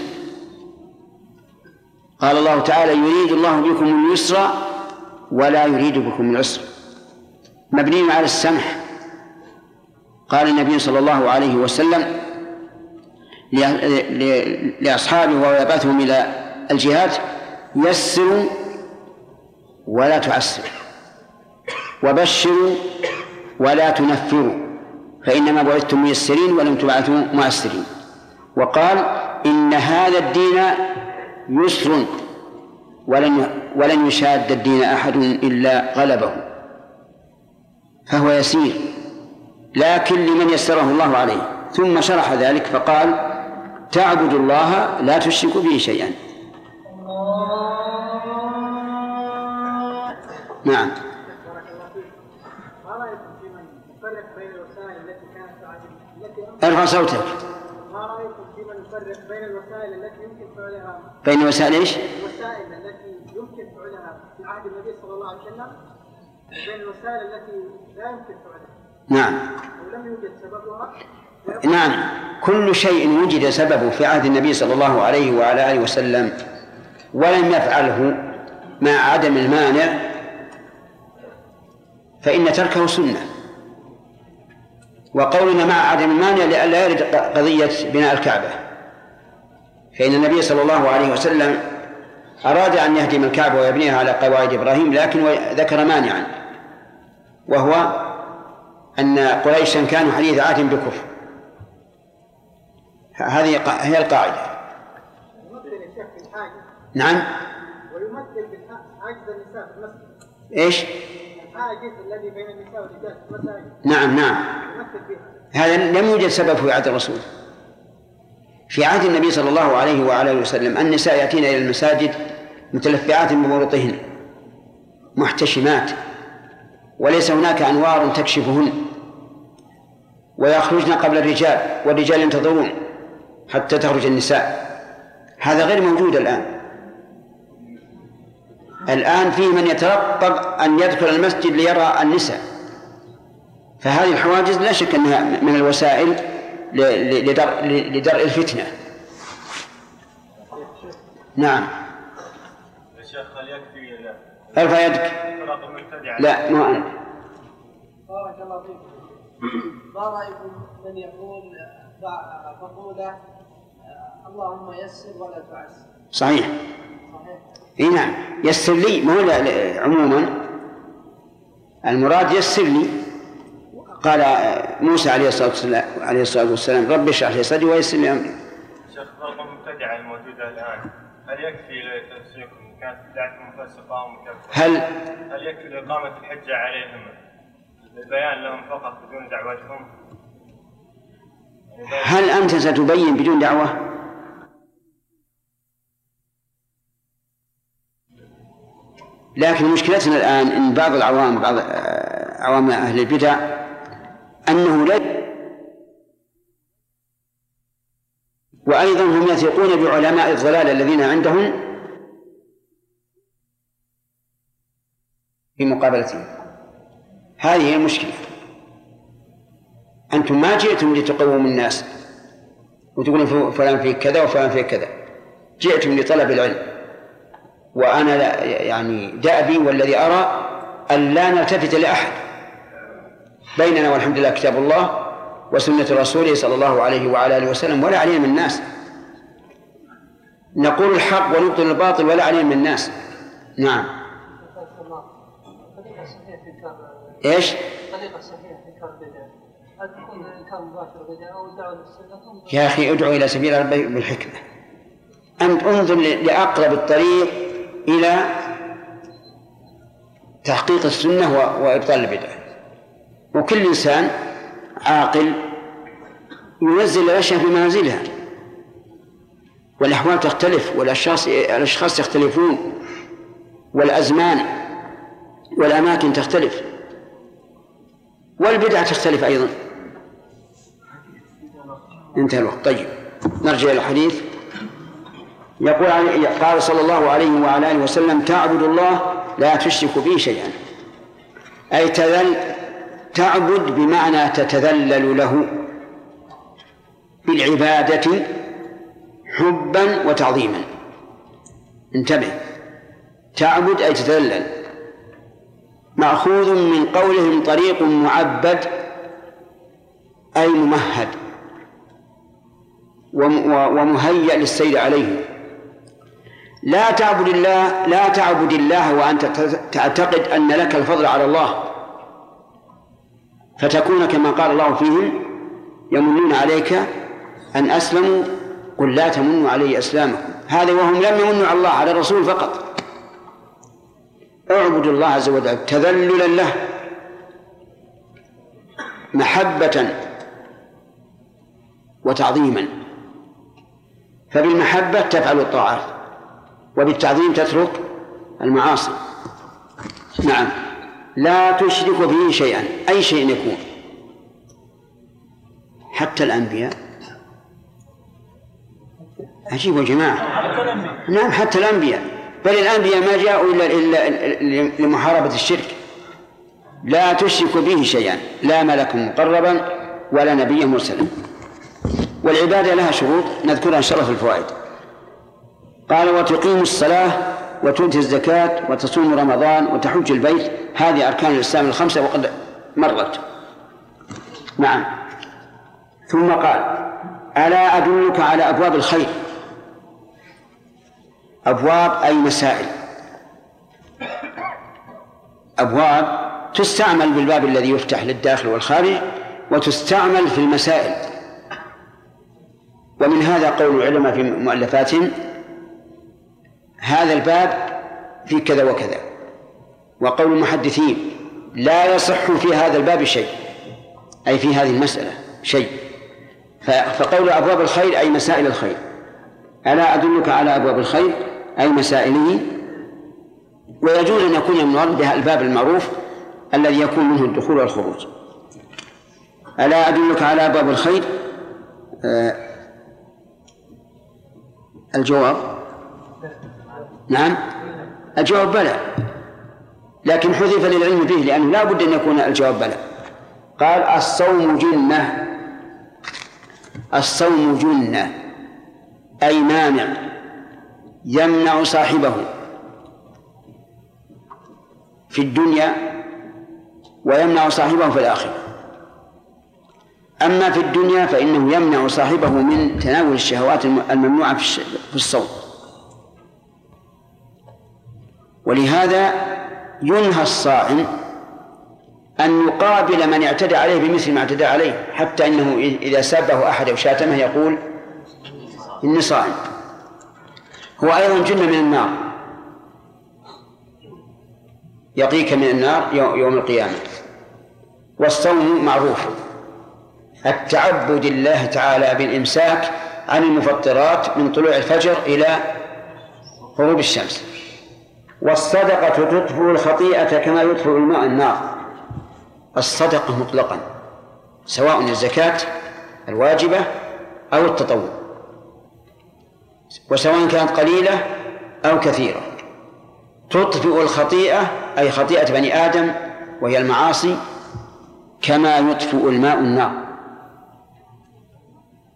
قال الله تعالى: يريد الله بكم اليسر ولا يريد بكم العسر. مبني على السمح. قال النبي صلى الله عليه وسلم لأصحابه وهو يبعثهم إلى الجهاد: يسروا ولا تعسروا، وبشروا ولا تنفروا، فإنما بعثتم ميسرين ولم تبعثوا معسرين. وقال: إن هذا الدين يسر ولن يشاد الدين أحد إلا غلبه. فهو يسير، لكن لمن يسره الله عليه. ثم شرح ذلك فقال: تعبد الله لا تشرك به شيئا. نعم. ارفع صوتك.
ما رأيكم في من يفرق بين الوسائل التي يمكن فعلها
بين وسائل ايش؟
الوسائل التي يمكن فعلها في عهد النبي صلى الله عليه وسلم وبين الوسائل التي لا يمكن فعلها.
نعم.
ولم يوجد سببها.
نعم، كل شيء وجد سببه في عهد النبي صلى الله عليه وعلى آله وسلم ولم يفعله مع عدم المانع فإن تركه سنة. وقولنا مع عدم المانع لئلا يرد قضية بناء الكعبة، فإن النبي صلى الله عليه وسلم أراد أن يهدم الكعبة ويبنيها على قواعد إبراهيم، لكن ذكر مانعا، وهو أن قريشا كانوا حديث عهد بكفر. هذه هي القاعدة. نعم.
ويمثل بالعجز النساء في المسجد.
ايش؟
الحاجز الذي بين النساء والرجال في المساجد.
نعم نعم. هذا لم يوجد سبب في عهد الرسول. في عهد النبي صلى الله عليه وعلى اله وسلم النساء يأتين إلى المساجد متلفعات بمروطهن محتشمات، وليس هناك أنوار تكشفهن، ويخرجن قبل الرجال والرجال ينتظرون حتى تخرج النساء. هذا غير موجود الآن. الآن فيه من يترقب أن يدخل المسجد ليرى النساء. فهذه الحواجز لا شك أنها من الوسائل لدرء الفتنة. نعم.
يا شيخ هل يكفي
ارفع يدك. لا ما أنت.
بارك الله فيكم. ما رأيكم من يقول مقولة اللهم يسر ولا تعسر؟
صحيح. اي نعم، يسر لي، ما هو عموما المراد يسر لي. قال موسى عليه الصلاة والسلام: رب اشرح لي صدري ويسر لي امري.
شيخ فرق المبتدعة الموجودة الآن هل يكفي لتفسيركم كانت بدعتهم مفسقة ومكفرة؟ هل يكفي لإقامة الحجة عليهم البيان لهم فقط بدون دعوتهم؟
هل أنت ستبين بدون دعوة؟ لكن مشكلتنا الآن إن بعض العوام عوام أهل البدع أنه لا، وأيضا هم يثقون بعلماء الضلال الذين عندهم في مقابلتهم. هذه هي المشكلة. أنتم ما جئتم لتقوموا الناس وتقولون فلان فيه كذا وفلان فيه كذا، جئتم لطلب العلم، وأنا يعني دأبي والذي أرى أن لا نلتفت لأحد، بيننا والحمد لله كتاب الله وسنة رسوله صلى الله عليه وعلى آله وسلم، ولا علينا من الناس. نقول الحق ونبطل الباطل ولا علينا من الناس. نعم. إيش؟
طريقة صحيحة في إنكار البدع، هل تكون إنكار مباشر بدعة أو الدعوة للسنة؟
يا أخي ادعو إلى سبيل ربك بالحكمة، أنت انظر لأقرب الطريق إلى تحقيق السنة وإبطال البدع. وكل إنسان عاقل ينزل الأشياء في منازلها، والأحوال تختلف، والأشخاص يختلفون، والأزمان والأماكن تختلف، والبدع تختلف أيضا. انتهى الوقت. طيب نرجع إلى الحديث. قال صلى الله عليه وعلى آله وسلم: تعبد الله لا تشرك به شيئا، أي تعبد بمعنى تتذلل له بالعبادة حبا وتعظيما. انتبه، تعبد أي تتذلل، مأخوذ من قولهم طريق معبد أي ممهد ومهيأ للسير عليه. لا تعبد الله وأنت تعتقد أن لك الفضل على الله، فتكون كما قال الله فيهم: يمنون عليك أن أسلموا قل لا تمنوا علي أسلامكم. هذا وهم لم يمنوا على الله، على الرسول فقط. اعبدوا الله عز وجل تذللا له، محبة وتعظيما. فبالمحبة تفعل الطاعات، وبالتعظيم تترك المعاصي. نعم. لا تشرك به شيئا، أي شيء يكون، حتى الأنبياء. عجيب يا جماعة. نعم، حتى الأنبياء، بل الأنبياء ما جاءوا إلا لمحاربة الشرك. لا تشرك به شيئا، لا ملك مقربا ولا نبي مرسلا. والعبادة لها شروط نذكرها إن شاء الله في الفوائد. قال: وتقيم الصلاة وتؤتي الزكاة وتصوم رمضان وتحج البيت. هذه أركان الإسلام الخمسة وقد مرت. نعم. ثم قال: ألا أدلك على أبواب الخير. أبواب أي مسائل. أبواب تستعمل بالباب الذي يفتح للداخل والخارج، وتستعمل في المسائل. ومن هذا قول العلماء في مؤلفاتهم: هذا الباب في كذا وكذا. وقول المحدثين: لا يصح في هذا الباب شيء، أي في هذه المسألة شيء. فقول أبواب الخير أي مسائل الخير. ألا أدلك على أبواب الخير أي مسائله. ويجوز أن يكون المراد بها الباب المعروف الذي يكون منه الدخول والخروج. ألا أدلك على أبواب الخير. الجواب: نعم. الجواب بلى، لكن حذف للعلم به، لأنه لا بد أن يكون الجواب بلى. قال: الصوم جنة. الصوم جنة أي مانع يمنع صاحبه في الدنيا ويمنع صاحبه في الآخرة. أما في الدنيا فإنه يمنع صاحبه من تناول الشهوات الممنوعة في الصوم. ولهذا ينهى الصائم أن يقابل من اعتدى عليه بمثل ما اعتدى عليه، حتى إنه إذا سابه أحد أو شاتمه يقول: إني صائم. هو أيضا جنة من النار، يقيك من النار يوم القيامة. والصوم معروف التعبد الله تعالى بالإمساك عن المفطرات من طلوع الفجر إلى غروب الشمس. والصدقة تطفئ الخطيئة كما يطفئ الماء النار. الصدقة مطلقا، سواء الزكاة الواجبة أو التطوع، وسواء كانت قليلة أو كثيرة، تطفئ الخطيئة أي خطيئة بني آدم وهي المعاصي كما يطفئ الماء النار.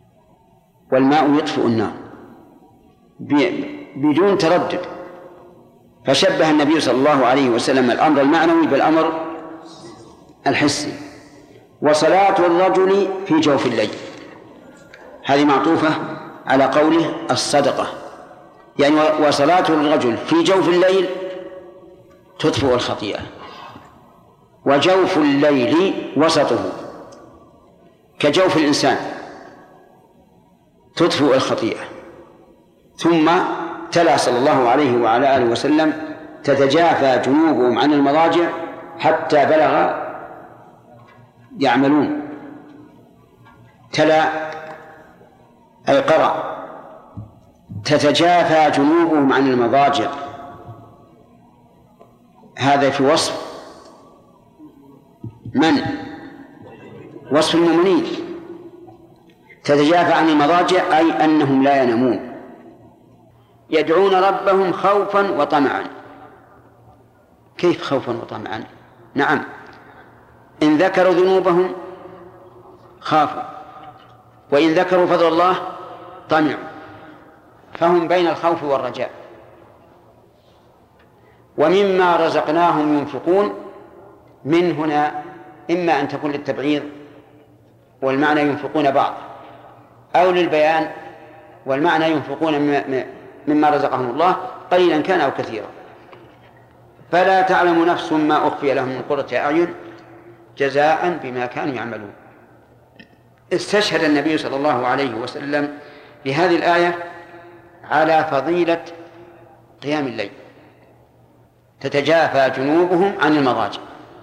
والماء يطفئ النار بدون تردد. فشبه النبي صلى الله عليه وسلم الأمر المعنوي بالأمر الحسي. وصلاة الرجل في جوف الليل هذه معطوفة على قوله الصدقة، يعني وصلاة الرجل في جوف الليل تطفئ الخطيئة، وجوف الليل وسطه كجوف الإنسان تطفئ الخطيئة. ثم تلا صلى الله عليه وعلى آله وسلم تتجافى جنوبهم عن المضاجع حتى بلغ يعملون. تلا أي قرأ تتجافى جنوبهم عن المضاجع، هذا في وصف من؟ وصف المؤمنين. تتجافى عن المضاجع أي أنهم لا ينامون، يدعون ربهم خوفا وطمعا. كيف خوفا وطمعا؟ نعم، إن ذكروا ذنوبهم خافوا، وإن ذكروا فضل الله طمعوا، فهم بين الخوف والرجاء. ومما رزقناهم ينفقون، من هنا إما أن تكون للتبعيض والمعنى ينفقون بعض، أو للبيان والمعنى ينفقون مما رزقهم الله قليلا كان أو كثيرا. فلا تعلم نفس ما أخفي لهم من قرة أعين جزاء بما كانوا يعملون. استشهد النبي صلى الله عليه وسلم لهذه الآية على فضيلة قيام الليل، تتجافى جنوبهم عن المضاجع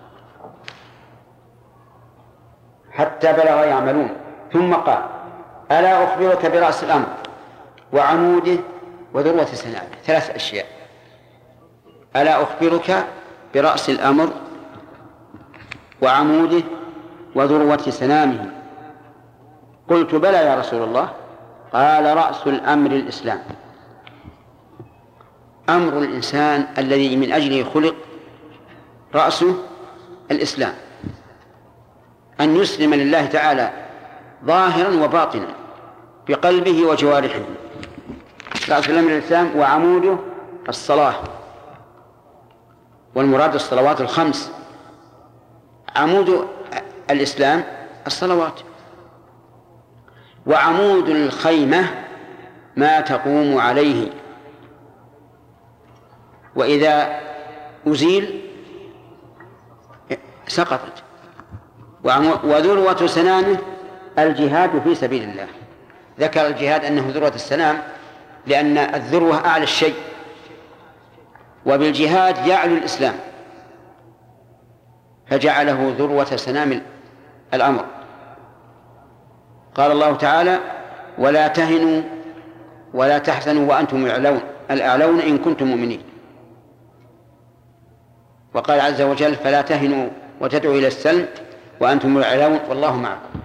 حتى بلغ يعملون. ثم قال ألا أخبرك برأس الأمر وعموده وذروة سنامه. 3 أشياء: ألا أخبرك برأس الأمر وعموده وذروة سنامه. قلت بلى يا رسول الله. قال رأس الأمر الإسلام، أمر الإنسان الذي من أجله خلق رأسه الإسلام، أن يسلم لله تعالى ظاهرا وباطنا بقلبه وجوارحه. رأس الأمر الإسلام، وعموده الصلاة، والمراد الصلوات الخمس. عمود الإسلام الصلوات، وعمود الخيمة ما تقوم عليه، وإذا أزيل سقطت. وذروة سنامه الجهاد في سبيل الله. ذكر الجهاد أنه ذروة السنام لأن الذروة أعلى الشيء، وبالجهاد يعلو الإسلام، فجعله ذروة سنام الأمر. قال الله تعالى ولا تهنوا ولا تحزنوا وأنتم الأعلون إن كنتم مؤمنين. وقال عز وجل فلا تهنوا وتدعوا إلى السلم وأنتم الأعلون والله معكم.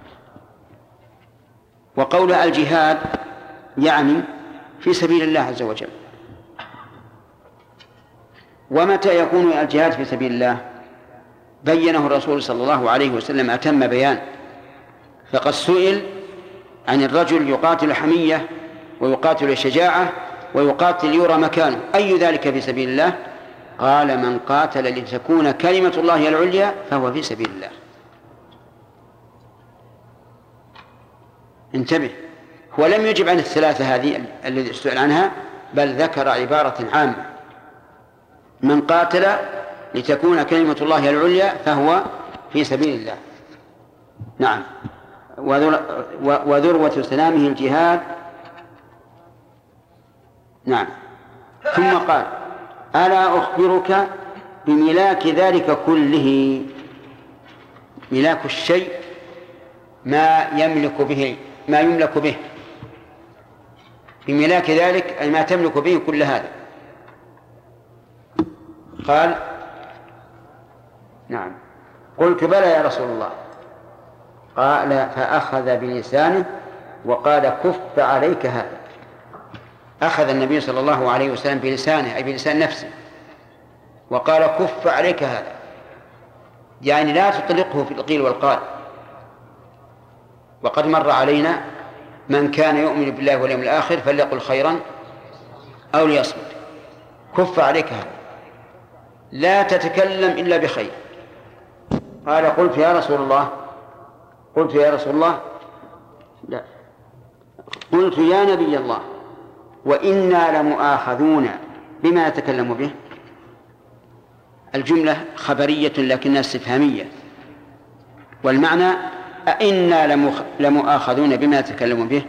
وقول الجهاد يعني في سبيل الله عز وجل. ومتى يكون الجهاد في سبيل الله؟ بينه الرسول صلى الله عليه وسلم أتم بيان. فقد سئل عن الرجل يقاتل حمية ويقاتل شجاعة ويقاتل يرى مكانه، أي ذلك في سبيل الله؟ قال من قاتل لتكون كلمة الله العليا فهو في سبيل الله. انتبه، هو لم يجب عن الثلاثة هذه الذي سئل عنها، بل ذكر عبارة عامة: من قاتل لتكون كلمة الله العليا فهو في سبيل الله. نعم. وذروة سنامه الجهاد. نعم. ثم قال ألا أخبرك بملاك ذلك كله. ملاك الشيء ما يملك به. بملاك ذلك أي ما تملك به كل هذا. قال نعم. قلت بلى يا رسول الله. قال فأخذ بلسانه وقال كف عليك هذا. أخذ النبي صلى الله عليه وسلم بلسانه أي بلسان نفسه وقال كف عليك هذا، يعني لا تطلقه في القيل والقال. وقد مر علينا من كان يؤمن بالله واليوم الآخر فليقل خيرا أو ليصمت. كف عليك هذا لا تتكلم إلا بخير. قال قلت يا رسول الله لا، قلت يا نبي الله وإنا لمؤاخذون بما نتكلم به. الجملة خبرية لكنها استفهامية، والمعنى أئنا لمؤاخذون بما نتكلم به،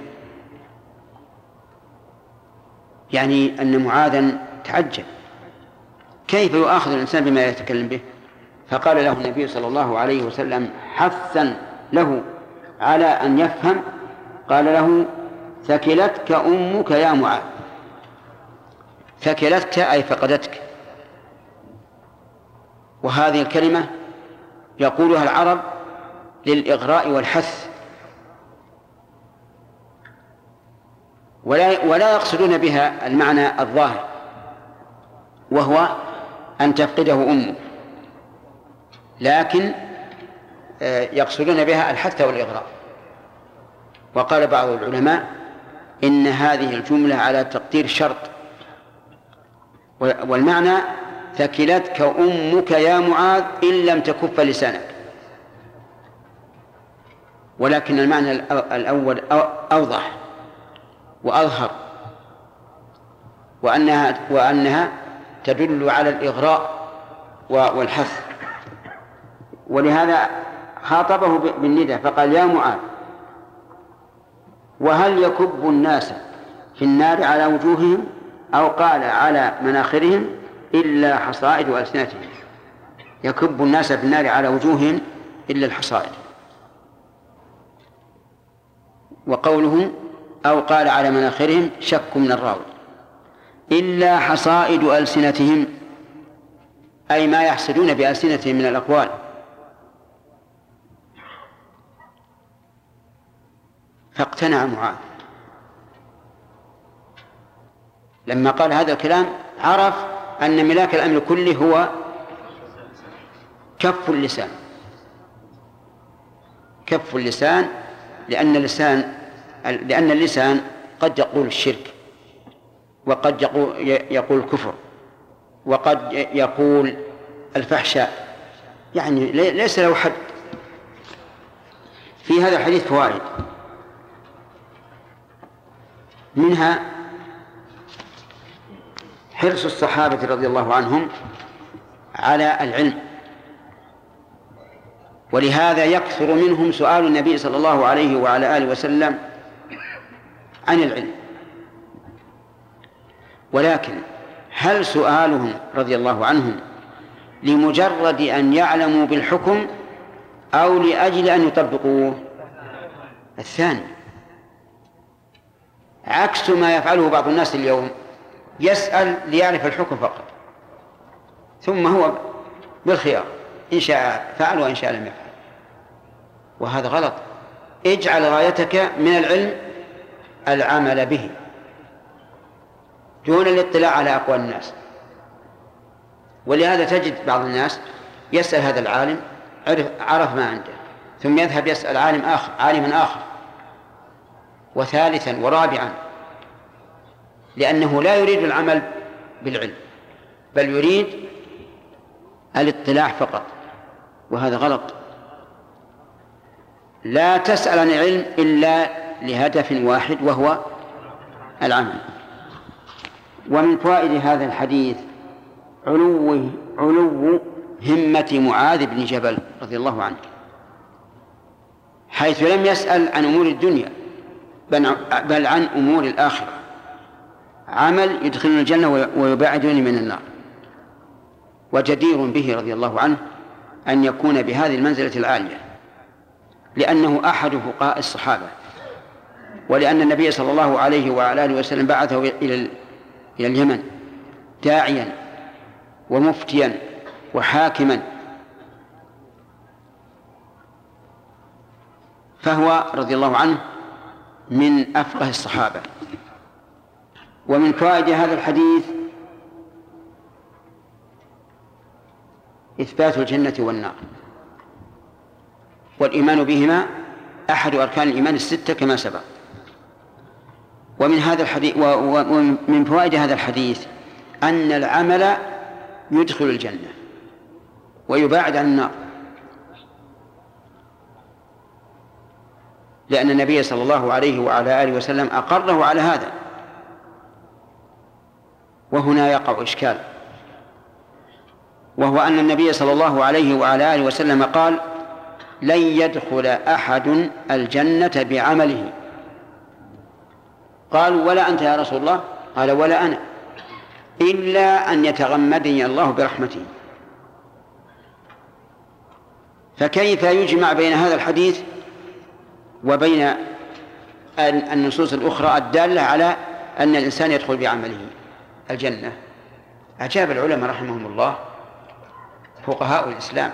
يعني أن معاذا تعجب كيف يؤاخذ الإنسان بما يتكلم به. فقال له النبي صلى الله عليه وسلم حثا له على أن يفهم، قال له ثكلتك أمك يا معاذ. ثكلتك أي فقدتك، وهذه الكلمة يقولها العرب للإغراء والحث، ولا يقصدون بها المعنى الظاهر وهو أن تفقده أمه، لكن يقصدون بها الحث والإغراء. وقال بعض العلماء إن هذه الجملة على تقدير شرط، والمعنى ثكلتك أمك يا معاذ إن لم تكف لسانك، ولكن المعنى الأول أوضح وأظهر، وأنها تدل على الإغراء والحث، ولهذا خاطبه بالندى فقال يا معاذ وهل يكب الناس في النار على وجوههم أو قال على مناخرهم إلا حصائد ألسنتهم. يكب الناس في النار على وجوههم إلا الحصائد. وقوله أو قال على مناخرهم شك من الراوي. إلا حصائد ألسنتهم أي ما يحسدون بألسنتهم من الأقوال. فاقتنع معاذ لما قال هذا الكلام، عرف أن ملاك الأمر كله هو كف اللسان. كف اللسان لأن اللسان قد يقول الشرك، وقد يقول الكفر، وقد يقول الفحشاء، يعني ليس له حد. في هذا الحديث فوائد، منها حرص الصحابة رضي الله عنهم على العلم، ولهذا يكثر منهم سؤال النبي صلى الله عليه وعلى آله وسلم عن العلم. ولكن هل سؤالهم رضي الله عنهم لمجرد أن يعلموا بالحكم أو لأجل أن يطبقوه؟ الثاني، عكس ما يفعله بعض الناس اليوم، يسأل ليعرف الحكم فقط، ثم هو بالخيار إن شاء فعل وإن شاء لم يفعل، وهذا غلط. اجعل غايتك من العلم العمل به دون الاطلاع على أقوال الناس. ولهذا تجد بعض الناس يسأل هذا العالم عرف ما عنده، ثم يذهب يسأل عالما آخر وثالثا ورابعا، لأنه لا يريد العمل بالعلم بل يريد الاطلاع فقط، وهذا غلط. لا تسأل عن العلم إلا لهدف واحد وهو العمل. ومن فوائد هذا الحديث علو همة معاذ بن جبل رضي الله عنه، حيث لم يسأل عن أمور الدنيا بل عن أمور الآخرة، عمل يدخلون الجنة ويبعدون من النار. وجدير به رضي الله عنه أن يكون بهذه المنزلة العالية، لأنه أحد فقهاء الصحابة، ولأن النبي صلى الله عليه وعلى آله وسلم بعثه إلى اليمن داعيا ومفتيا وحاكما، فهو رضي الله عنه من أفقه الصحابة. ومن فوائد هذا الحديث إثبات الجنة والنار، والإيمان بهما أحد أركان الإيمان الستة كما سبق. ومن هذا الحديث ومن فوائد هذا الحديث أن العمل يدخل الجنة ويباعد عن النار، لأن النبي صلى الله عليه وعلى آله وسلم أقره على هذا. وهنا يقع إشكال، وهو أن النبي صلى الله عليه وعلى آله وسلم قال: لن يدخل أحد الجنة بعمله. قالوا: ولا أنت يا رسول الله؟ قال: ولا أنا، إلا أن يتغمدني الله برحمته. فكيف يجمع بين هذا الحديث وبين النصوص الأخرى الدالة على أن الإنسان يدخل بعمله الجنة؟ أجاب العلماء رحمهم الله فقهاء الإسلام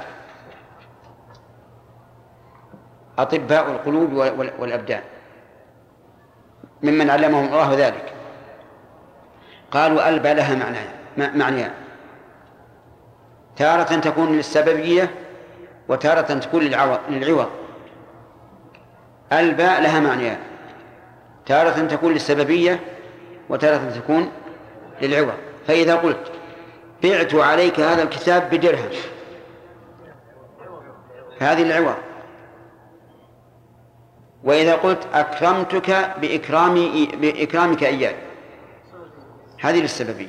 أطباء القلوب والأبدان ممن علمهم الله ذلك، قالوا: ألبى لها معنيان، تارة تكون للسببية وتارة تكون للعوض. ألبى لها معنيان، تارة تكون للسببية وتارة تكون للعوض. فإذا قلت: بعت عليك هذا الكتاب بدرهم، فهذه العوض. وإذا قلت: أكرمتك بإكرامك إياي، هذه للسببية.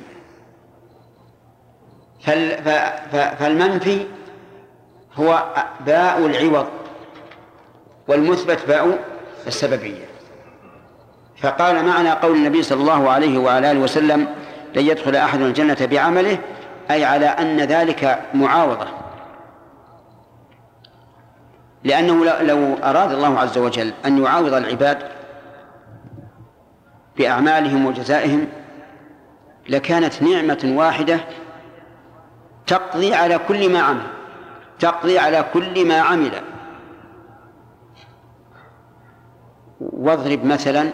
فالمنفي هو باء العوض والمثبت باء السببية. فقال: معنى قول النبي صلى الله عليه وعلى آله وسلم: لن يدخل أحد الجنة بعمله، أي على أن ذلك معاوضة، لأنه لو أراد الله عز وجل أن يعاوض العباد بأعمالهم وجزائهم لكانت نعمة واحدة تقضي على كل ما عمل. واضرب مثلا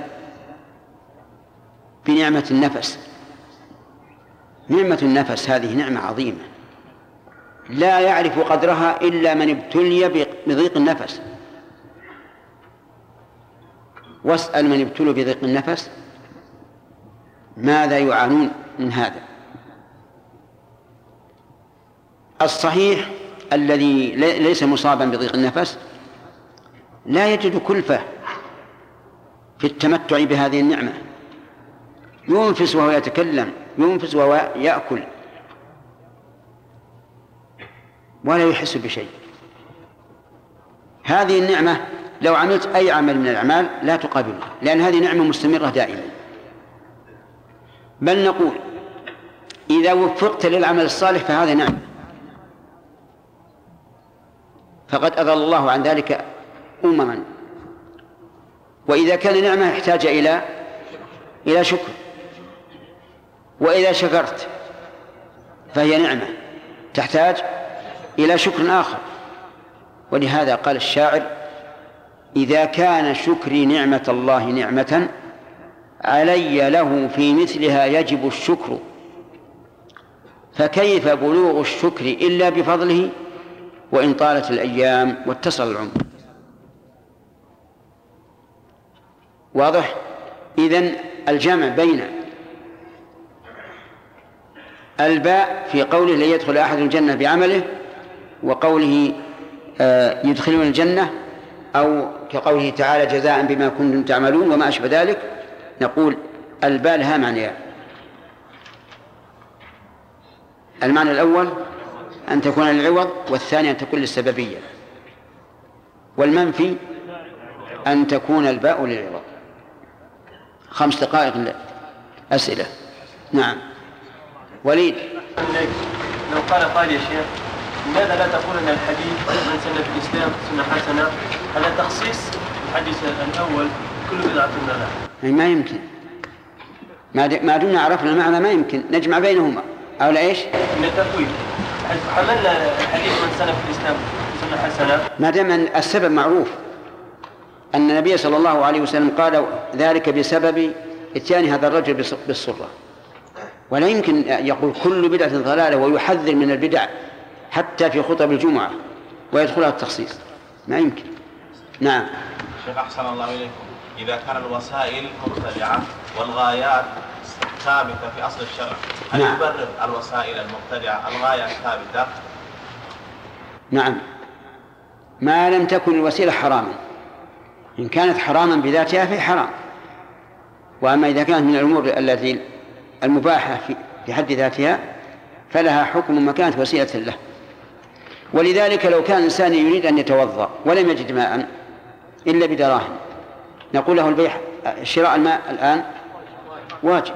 بنعمة النفس. نعمة النفس هذه نعمة عظيمة لا يعرف قدرها إلا من ابتلي بضيق النفس. واسأل من ابتلوا بضيق النفس ماذا يعانون من هذا. الصحيح الذي ليس مصابا بضيق النفس لا يجد كلفة في التمتع بهذه النعمة، ينفس وهو يتكلم، ينفس وهو يأكل، ولا يحس بشيء. هذه النعمة لو عملت أي عمل من الأعمال لا تقابلها، لأن هذه نعمة مستمرة دائما. بل نقول: إذا وفقت للعمل الصالح فهذا نعمة، فقد أضل الله عن ذلك أمما. وإذا كان نعمة احتاج إلى شكر، وإذا شكرت فهي نعمة تحتاج إلى شكر آخر. ولهذا قال الشاعر: إذا كان شكري نعمة الله نعمة علي له في مثلها يجب الشكر، فكيف بلوغ الشكر إلا بفضله وإن طالت الأيام واتصل العمر. واضح؟ إذن الجمع بين الباء في قوله لن يدخل أحد الجنة بعمله وقوله يدخلون الجنة، أو كقوله تعالى جزاء بما كنتم تعملون وما أشبه ذلك، نقول الباء لها معنيان: المعنى الأول أن تكون للعوض، والثاني أن تكون للسببية، والمنفي أن تكون الباء للعوض. 5 دقائق أسئلة. نعم وليد.
لو قال قائل: يا شيخ، لماذا لا تقول أن الحديث من سن في الإسلام سنة حسنة هذا تخصيص الحديث الأول كل بدعة ضلالة؟
ما يمكن، ما دمنا عرفنا المعنى ما يمكن نجمع بينهما. أو لا إيش؟
من التفويض، حيث حملنا الحديث من سنة في الإسلام سنة حسنة
ما دام السبب معروف، أن النبي صلى الله عليه وسلم قال ذلك بسبب اتيان هذا الرجل بالصرة. ولا يمكن يقول كل بدعة ضلالة ويحذر من البدع حتى في خطب الجمعة ويدخلها التخصيص، ما يمكن. نعم.
شيخ أحسن الله إليكم، إذا كان الوسائل مبتدعة والغايات ثابتة في أصل الشرع، هل يبرر الوسائل المبتدعة الغاية الثابتة؟
نعم، ما لم تكن الوسيلة حراما. إن كانت حراما بذاتها فهي حرام، وأما إذا كانت من الأمور التي المباحة في حد ذاتها فلها حكم ما كانت وسيلة له. ولذلك لو كان الإنسان يريد أن يتوضأ ولم يجد ماء إلا بدراهم، نقول له البيع شراء الماء الآن واجب.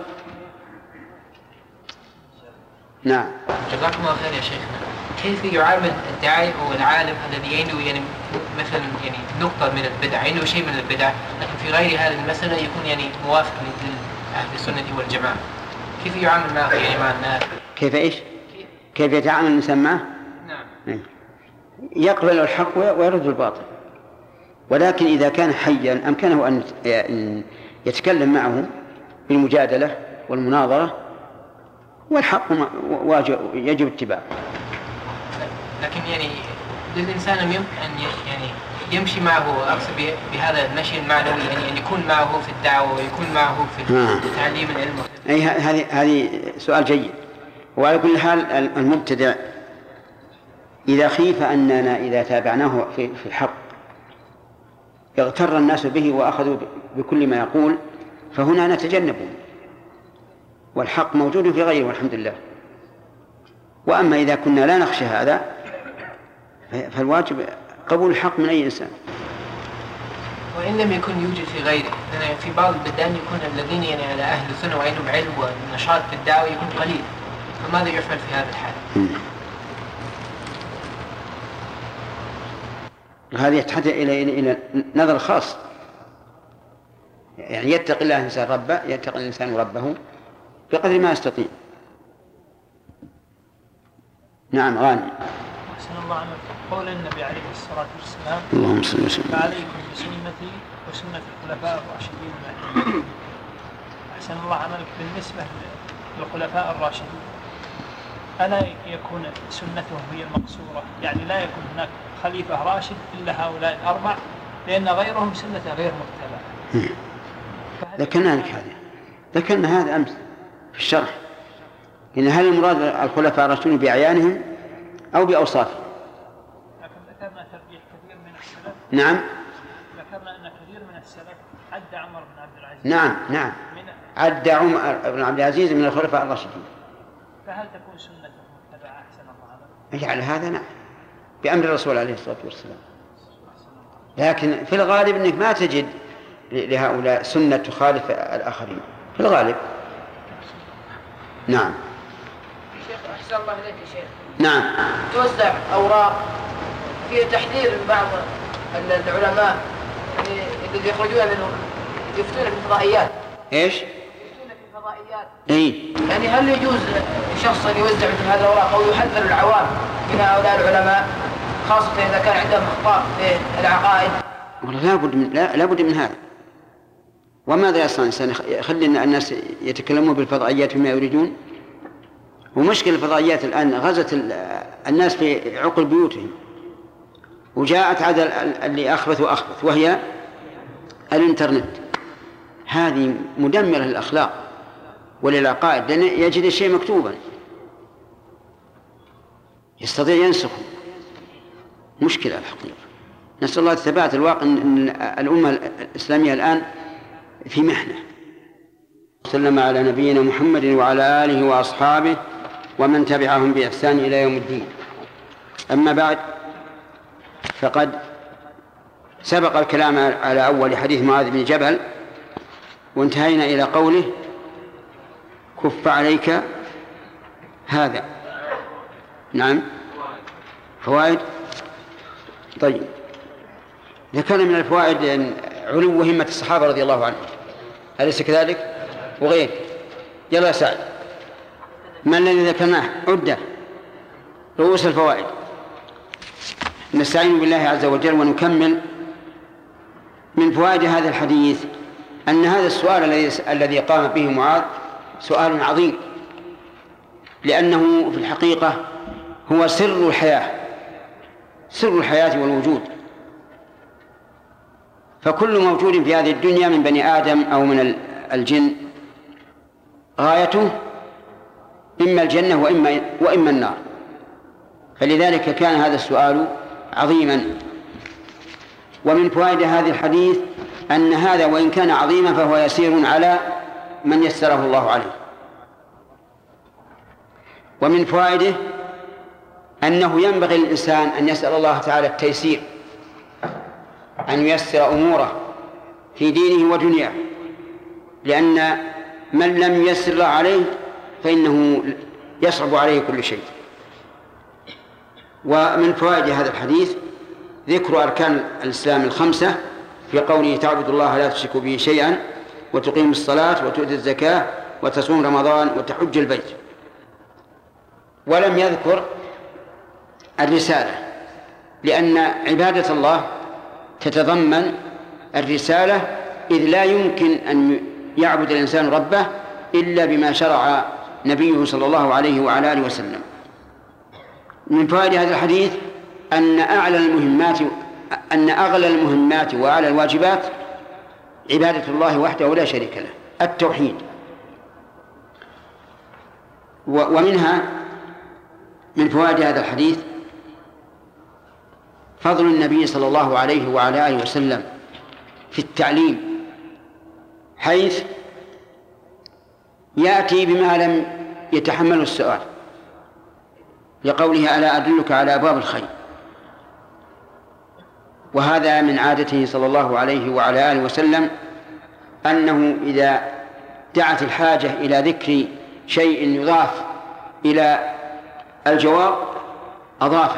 نعم.
جزاكم الله خير يا شيخنا. كيف يعامل الداعي أو العالم الذي عنده يعني مثلا يعني نقطة من البدع، عنده شيء من البدع لكن في غير هذه المسألة يكون يعني موافق لأهل السنة والجماعة، كيف يعامل معه يعني مع الناس؟
كيف إيش؟ كيف يتعامل الإنسان معه؟
نعم.
يقبل الحق ويرد الباطل، ولكن إذا كان حيا أمكنه أن يتكلم معه بالمجادلة والمناظرة، والحق واجب يجب اتباعه.
لكن يعني للإنسان أن يعني يمشي معه، أقصد بهذا المشي المعنوي، يعني أن يكون معه في الدعوة ويكون معه في تعليم العلم.
أي هذه سؤال جيد. وعلى كل حال المبتدع إذا خيف أننا إذا تابعناه في الحق اغتر الناس به وأخذوا بكل ما يقول، فهنا نتجنبه، والحق موجود في غيره والحمد لله. وأما إذا كنا لا نخشى هذا فالواجب قبول الحق من أي إنسان.
وإن لم يكن يوجد في غيره، يعني في بعض البلدان يكون الذين يعني على أهل السنة وعندهم علم ونشاط في الدعوة يكون قليل، فماذا يفعل في هذا الحال؟
هذه تحتاج إلى نظر خاص، يعني يتقي الله الإنسان ربه، يتقي الإنسان ربه بقدر ما يستطيع. نعم. غاني.
أحسن الله عنك. قول النبي عليه الصلاة والسلام:
اللهم صل وسلم.
فعليكم بسنتي وسنة الخلفاء الراشدين المهديين. أحسن الله عنك. بالنسبة للخلفاء الراشدين ألا يكون سنتهم هي المقصورة؟ يعني لا يكون هناك خليفة راشد إلا هؤلاء الأربع، لأن غيرهم سنة غير متبعة.
ذكرنا هذا أمس في الشرح. إن هل المراد الخلفاء الراشدين بأعيانهم أو بأوصافهم؟
لكن ذكرنا ترجيح كثير من السلف.
نعم.
ذكرنا أن كثير من السلف عد عمر بن عبد العزيز.
نعم. عد عمر بن عبد العزيز من الخلفاء الراشدين.
فهل تكون سنته متبعة أحسن الله عنك؟
على هذا نعم، بأمر الرسول عليه الصلاة والسلام. لكن في الغالب أنك ما تجد لهؤلاء سنة تخالف الآخرين في الغالب. نعم.
شيخ أحسن الله إليك يا شيخ.
نعم.
توزع أوراق في تحذير من بعض العلماء الذين يخرجون منهم يفتون في الفضائيات.
إيش؟
يفتون في الفضائيات.
إيه.
يعني هل يجوز شخص أن يوزع مثل هذه الأوراق أو يحذر العوام من هؤلاء العلماء، خاصة إذا كان عندهم أخطاء في العقائد؟
والله لا بد من هذا. وماذا يصنع الإنسان؟ يخلي الناس يتكلمون بالفضائيات فيما يريدون؟ ومشكلة الفضائيات الآن غزت الناس في عقل بيوتهم، وجاءت عاد اللي أخبث وهي الإنترنت. هذه مدمرة للأخلاق وللعقائد، لأن يجد الشيء مكتوبا يستطيع ينسخه. مشكلة الحقيقة. نسأل الله الثبات. الواقع أن الأمة الإسلامية الآن في محنة. وسلم على نبينا محمد وعلى آله وأصحابه ومن تبعهم بإحسان إلى يوم الدين. أما بعد، فقد سبق الكلام على أول حديث معاذ بن جبل، وانتهينا إلى قوله: كف عليك هذا. نعم. فوائد. طيب، ذكرنا من الفوائد علو همة الصحابة رضي الله عنهم، أليس كذلك؟ وغير. يلا يا سعد، ما الذي ذكرناه؟ عدة رؤوس الفوائد. نستعين بالله عز وجل ونكمل. من فوائد هذا الحديث أن هذا السؤال الذي قام به معاذ سؤال عظيم، لأنه في الحقيقة هو سر الحياة والوجود. فكل موجود في هذه الدنيا من بني آدم أو من الجن غايته إما الجنة وإما النار. فلذلك كان هذا السؤال عظيما. ومن فوائد هذا الحديث أن هذا وإن كان عظيما فهو يسير على من يسره الله عليه. ومن فوائده أنه ينبغي للإنسان أن يسأل الله تعالى التيسير، أن ييسر أموره في دينه ودنياه، لأن من لم ييسر الله عليه فإنه يصعب عليه كل شيء. ومن فوائد هذا الحديث ذكر أركان الإسلام الخمسة في قوله تعبد الله لا تشرك به شيئا وتقيم الصلاة وتؤتي الزكاة وتصوم رمضان وتحج البيت، ولم يذكر الرسالة، لأن عبادة الله تتضمن الرسالة، إذ لا يمكن أن يعبد الإنسان ربه إلا بما شرع نبيه صلى الله عليه وعلى آله وسلم. من فوائد هذا الحديث أن أغلى المهمات وأعلى الواجبات عبادة الله وحده لا شريك له، التوحيد. ومنها من فوائد هذا الحديث فضل النبي صلى الله عليه وعلى آله وسلم في التعليم، حيث يأتي بما لم يتحمله السؤال، لقوله ألا أدلك على أبواب الخير. وهذا من عادته صلى الله عليه وعلى آله وسلم أنه إذا دعت الحاجة إلى ذكر شيء يضاف إلى الجواب أضافه.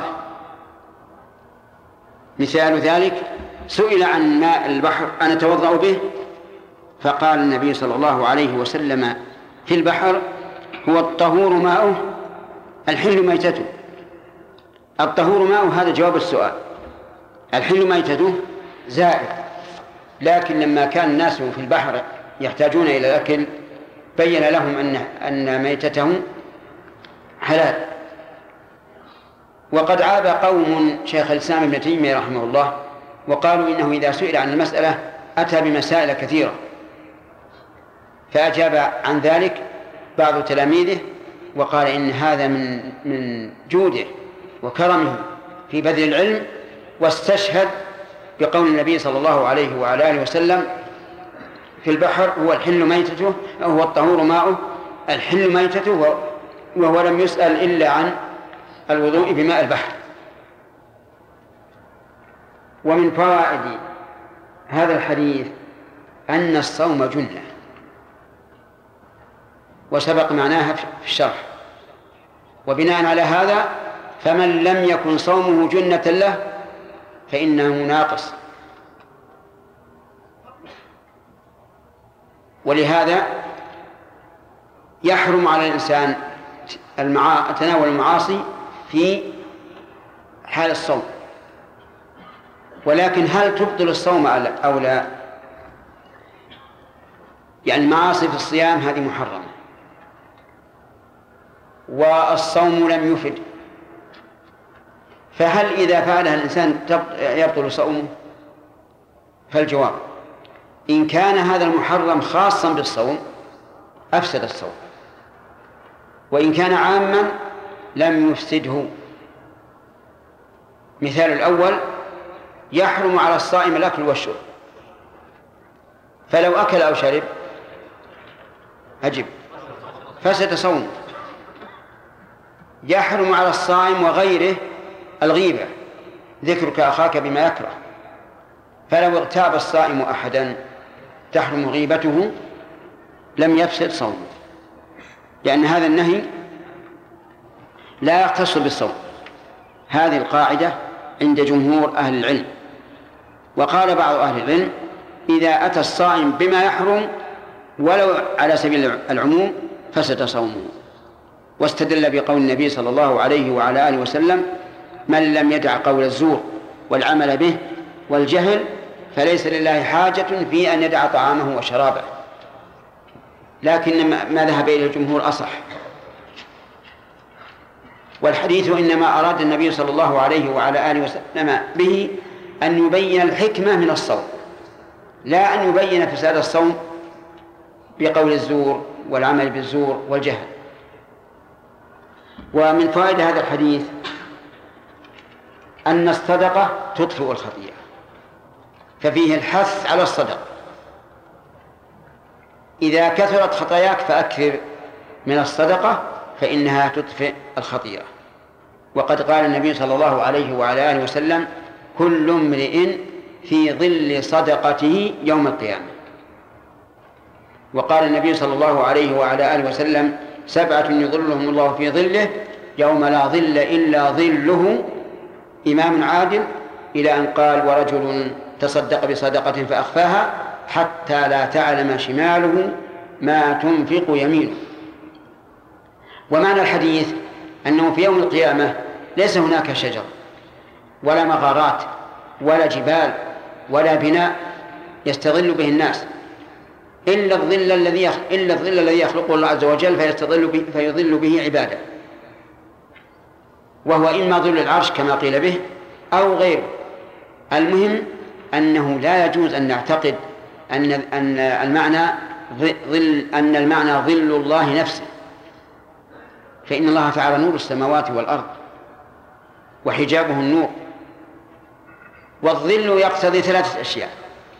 مثال ذلك سئل عن ماء البحر أنا أتوضأ به، فقال النبي صلى الله عليه وسلم في البحر هو الطهور ماؤه الحل ميتته. الطهور ماؤه هذا جواب السؤال، الحل ميتته زائد. لكن لما كان الناس في البحر يحتاجون إلى الأكل بين لهم أن ميتتهم حلال. وقد عاب قوم شيخ الإسلام ابن تيمية رحمه الله وقالوا إنه إذا سئل عن المسألة أتى بمسائل كثيرة، فأجاب عن ذلك بعض تلاميذه وقال إن هذا من جوده وكرمه في بذل العلم، واستشهد بقول النبي صلى الله عليه وعلى آله وسلم في البحر هو الحل ميتته أو هو الطهور ماؤه الحل ميتته، وهو لم يسأل إلا عن الوضوء بماء البحر. ومن فوائد هذا الحديث أن الصوم جنة، وسبق معناها في الشرح. وبناء على هذا فمن لم يكن صومه جنة له فإنه ناقص. ولهذا يحرم على الإنسان تناول المعاصي في حال الصوم. ولكن هل تبطل الصوم أو لا؟ يعني المعاصي في الصيام هذه محرمة، والصوم لم يفد، فهل إذا فعلها الإنسان يبطل صومه؟ فالجواب إن كان هذا المحرم خاصا بالصوم أفسد الصوم، وإن كان عاما لم يفسده. مثال الأول يحرم على الصائم الأكل والشرب، فلو أكل أو شرب أجب فسد صومه. يحرم على الصائم وغيره الغيبة، ذكرك أخاك بما يكره، فلو اغتاب الصائم أحدا تحرم غيبته لم يفسد صومه، لأن هذا النهي لا يختص بالصوم. هذه القاعدة عند جمهور أهل العلم. وقال بعض أهل العلم إذا أتى الصائم بما يحرم ولو على سبيل العموم فسد صومه، واستدل بقول النبي صلى الله عليه وعلى آله وسلم من لم يدع قول الزور والعمل به والجهل فليس لله حاجة في أن يدع طعامه وشرابه. لكن ما ذهب إلى الجمهور أصح. والحديث إنما أراد النبي صلى الله عليه وعلى آله وسلم به أن يبين الحكمة من الصوم، لا أن يبين فساد الصوم بقول الزور والعمل بالزور والجهل. ومن فوائد هذا الحديث أن الصدقة تطفئ الخطيئة، ففيه الحث على الصدقة. إذا كثرت خطاياك فأكثر من الصدقة فإنها تطفئ الخطيئة. وقد قال النبي صلى الله عليه وعلى آله وسلم: كل امرئ في ظل صدقته يوم القيامة. وقال النبي صلى الله عليه وعلى آله وسلم: 7 يظلهم الله في ظله يوم لا ظل إلا ظله، إمام عادل، إلى أن قال: ورجل تصدق بصدقة فأخفاها حتى لا تعلم شماله ما تنفق يمينه. ومعنى الحديث أنه في يوم القيامة ليس هناك شجر ولا مغارات ولا جبال ولا بناء يستظل به الناس إلا الظل الذي يخلقه الله عز وجل فيظل به عباده، وهو إما ظل العرش كما قيل به أو غيره. المهم أنه لا يجوز أن نعتقد أن المعنى ظل الله نفسه، فإن الله تعالى نور السماوات والأرض وحجابه النور. والظل يقتضي 3 أشياء: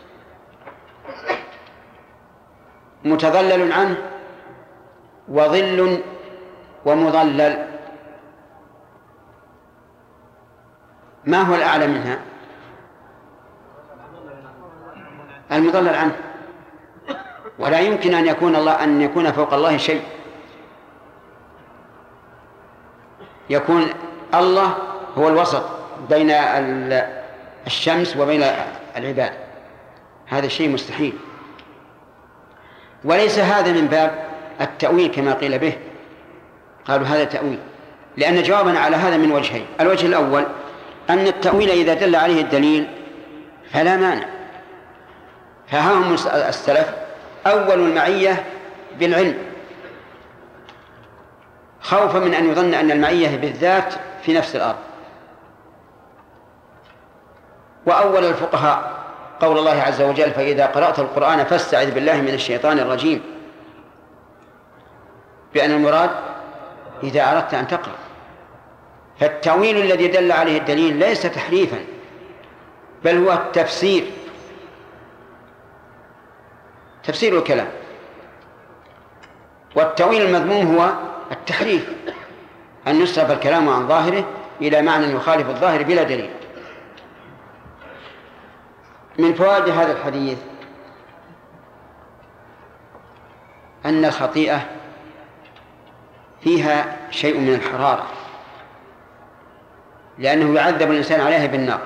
متظلل عنه، وظل، ومظلل. ما هو الأعلى منها؟ المظلل عنه. ولا يمكن أن يكون فوق الله شيء. يكون الله هو الوسط بين الشمس وبين العباد، هذا شيء مستحيل. وليس هذا من باب التأويل كما قيل به، قالوا هذا تأويل، لأن جوابنا على هذا من وجهين: الوجه الأول أن التأويل إذا دل عليه الدليل فلا مانع، فهم السلف أول المعية بالعلم، خوفا من أن يظن أن المعية بالذات في نفس الأرض. وأول الفقهاء قول الله عز وجل: فإذا قرأت القرآن فاستعذ بالله من الشيطان الرجيم، بأن المراد إذا أردت أن تقرأ. فالتأويل الذي دل عليه الدليل ليس تحريفا، بل هو تفسير الكلام. والتأويل المذموم هو التحريف، أن يصرف الكلام عن ظاهره إلى معنى يخالف الظاهر بلا دليل. من فوائد هذا الحديث أن الخطيئة فيها شيء من الحرارة، لأنه يعذب الإنسان عليها بالنار،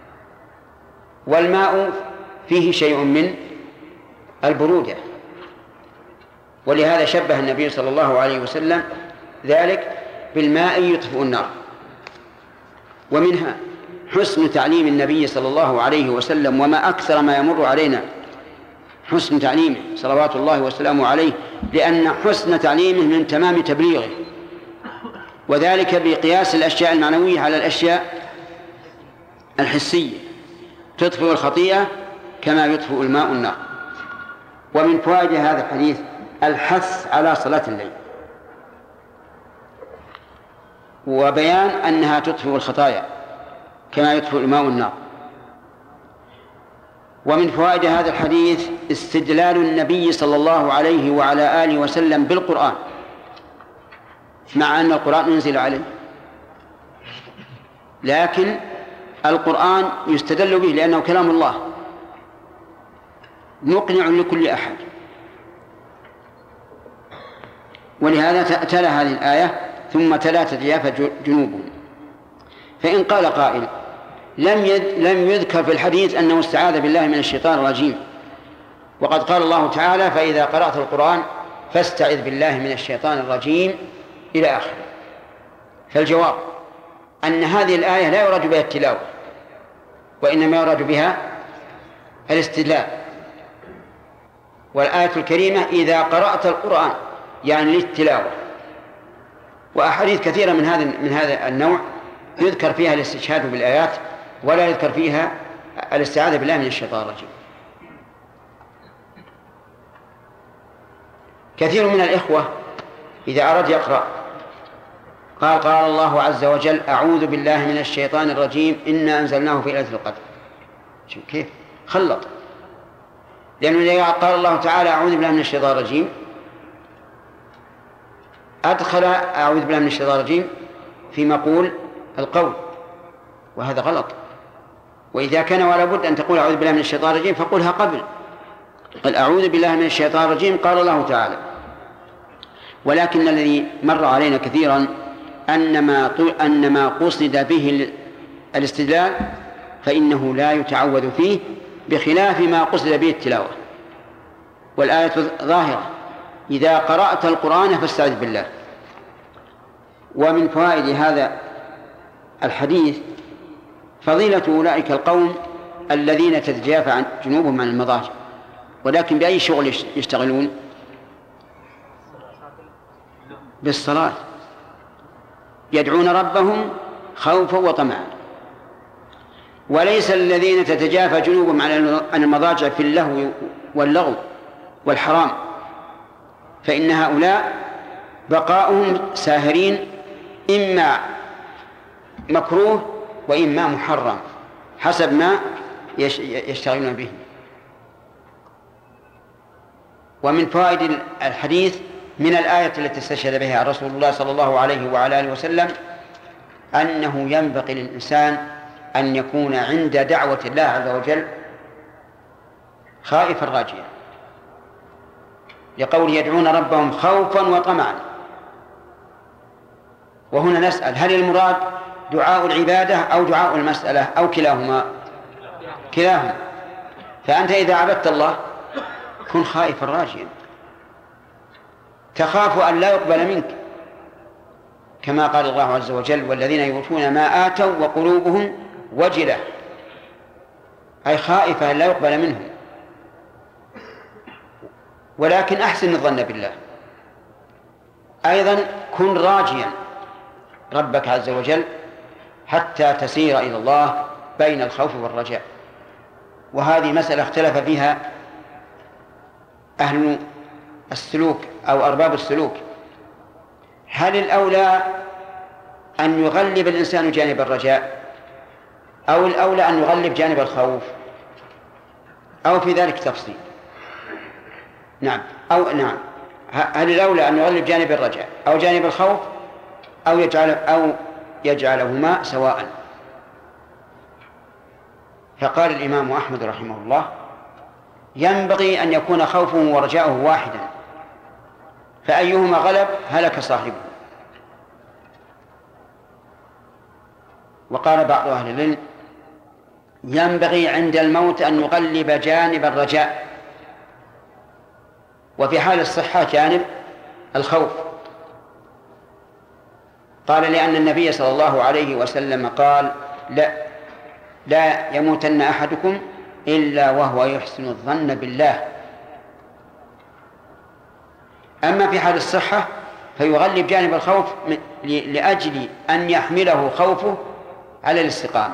والماء فيه شيء من البرودة، ولهذا شبه النبي صلى الله عليه وسلم ذلك بالماء يطفئ النار. ومنها حسن تعليم النبي صلى الله عليه وسلم، وما أكثر ما يمر علينا حسن تعليمه صلوات الله وسلامه عليه، لأن حسن تعليمه من تمام تبليغه، وذلك بقياس الأشياء المعنوية على الأشياء الحسية، تطفئ الخطيئة كما يطفئ الماء النار. ومن فوائد هذا الحديث الحث على صلاة الليل، وبيان أنها تطفئ الخطايا كما يطفئ الماء النار. ومن فوائد هذا الحديث استدلال النبي صلى الله عليه وعلى آله وسلم بالقرآن، مع أن القرآن ينزل عليه، لكن القرآن يستدل به لأنه كلام الله مقنع لكل أحد. ولهذا تلا هذه الآية: ثم تلا تتجافى جنوبهم. فإن قال قائل: لم يذكر في الحديث أنه استعاذ بالله من الشيطان الرجيم، وقد قال الله تعالى: فإذا قرأت القرآن فاستعذ بالله من الشيطان الرجيم إلى آخره. فالجواب أن هذه الآية لا يراد بها التلاوة، وإنما يراد بها الاستدلال. والآية الكريمة إذا قرأت القرآن يعني للتلاوة. وأحاديث كثيرة من هذا النوع يذكر فيها الاستشهاد بالآيات، ولا يذكر فيها الاستعاذة بالله من الشيطان الرجيم. كثير من الإخوة إذا أراد يقرأ قال الله عز وجل أعوذ بالله من الشيطان الرجيم إنا أنزلناه في ليلة القدر. شوف كيف خلط، لأنه إذا قال الله تعالى أعوذ بالله من الشيطان الرجيم أدخل أعوذ بالله من الشيطان الرجيم في مقول القول، وهذا غلط. وإذا كان ولا بد أن تقول أعوذ بالله من الشيطان الرجيم فقولها قبل. قال أعوذ بالله من الشيطان الرجيم قال الله تعالى. ولكن الذي مر علينا كثيرا أن ما قصد به الاستدلال فإنه لا يتعوذ فيه، بخلاف ما قصد به التلاوة. والآية ظاهرة إذا قرأت القرآن فاستعذ بالله. ومن فوائد هذا الحديث فضيلة أولئك القوم الذين تتجافى عن جنوبهم عن المضاجع، ولكن بأي شغل يشتغلون؟ بالصلاة، يدعون ربهم خوفا وطمعا. وليس الذين تتجافى جنوبهم عن المضاجع في اللهو واللغو والحرام، فإن هؤلاء بقاؤهم ساهرين إما مكروه وإما محرم حسب ما يشتغلون به. ومن فوائد الحديث من الآية التي استشهد بها رسول الله صلى الله عليه وعلى آله وسلم أنه ينبغي للإنسان أن يكون عند دعوة الله عز وجل خائفا راجيا، لقول يدعون ربهم خوفا وطمعا. وهنا نسأل هل المراد دعاء العبادة أو دعاء المسألة أو كلاهما؟ كلاهما. فأنت إذا عبدت الله كن خائفا راجيا، تخاف أن لا يقبل منك، كما قال الله عز وجل والذين يؤتون ما آتوا وقلوبهم وجلة، أي خائفة أن لا يقبل منهم. ولكن أحسن الظن بالله، أيضا كن راجيا ربك عز وجل حتى تسير إلى الله بين الخوف والرجاء. وهذه مسألة اختلف فيها أهل السلوك أو أرباب السلوك، هل الأولى أن يغلب الإنسان جانب الرجاء أو الأولى أن يغلب جانب الخوف، أو في ذلك تفصيل؟ نعم هل الأولى أن يغلب جانب الرجاء أو جانب الخوف أو يجعلهما سواء؟ فقال الإمام أحمد رحمه الله ينبغي أن يكون خوفه ورجاؤه واحدا، فأيهما غلب هلك صاحبه. وقال بعض أهل العلم ينبغي عند الموت أن يغلب جانب الرجاء، وفي حال الصحة جانب الخوف. قال لأن النبي صلى الله عليه وسلم قال لا يموتن أحدكم إلا وهو يحسن الظن بالله. أما في حال الصحة فيغلب جانب الخوف لأجل أن يحمله خوفه على الاستقامة.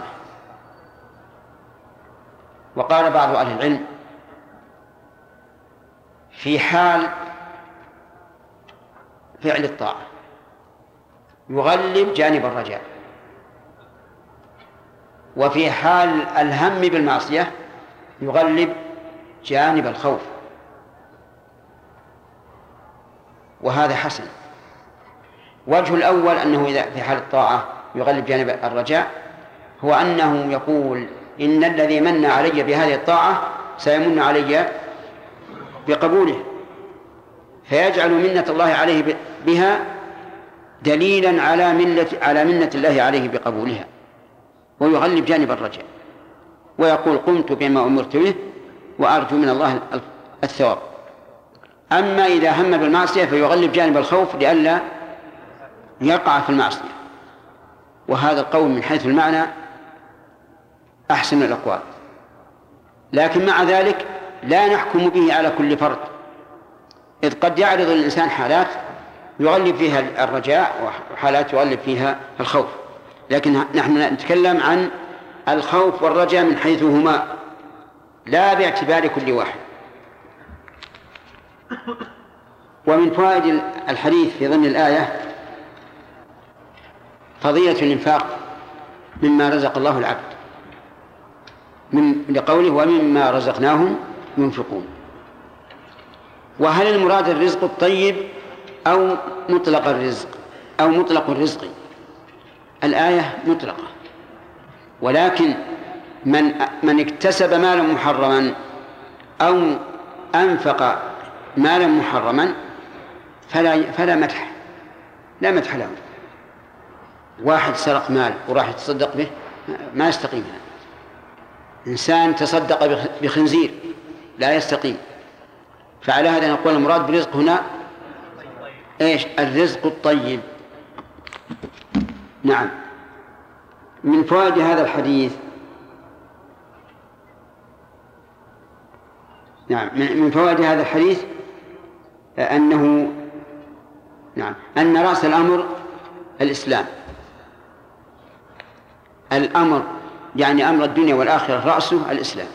وقال بعض أهل العلم في حال فعل الطاعة يغلب جانب الرجاء، وفي حال الهم بالمعصية يغلب جانب الخوف، وهذا حسن. وجه الأول أنه إذا في حال الطاعة يغلب جانب الرجاء هو أنه يقول إن الذي من علي بهذه الطاعة سيمن علي بقبوله، فيجعل منة الله عليه بها دليلا على منة الله عليه بقبولها، ويغلب جانب الرجاء، ويقول قمت بما أمرت به وأرجو من الله الثواب. أما إذا هم بالمعصية فيغلب جانب الخوف لئلا يقع في المعصية. وهذا القول من حيث المعنى أحسن الأقوال، لكن مع ذلك لا نحكم به على كل فرد، إذ قد يعرض الإنسان حالات يغلب فيها الرجاء وحالات يغلب فيها الخوف، لكن نحن نتكلم عن الخوف والرجاء من حيث هما، لا باعتبار كل واحد. ومن فوائد الحديث في ضمن الآية فضيلة الإنفاق مما رزق الله العبد لقوله ومما رزقناهم ينفقون. وهل المراد الرزق الطيب أو مطلق الرزق أو مطلق الرزق؟ الآية مطلقة، ولكن من اكتسب مالا محرما أو أنفق مالا محرما فلا مدح، لا مدح له. واحد سرق مال وراح يتصدق به ما يستقيم هذا. إنسان تصدق بخنزير لا يستقيم. فعلى هذا نقول المراد بالرزق هنا إيش؟ الرزق الطيب. نعم. من فوائد هذا الحديث من فوائد هذا الحديث أنه أن رأس الأمر الإسلام. الأمر يعني أمر الدنيا والآخرة رأسه الإسلام.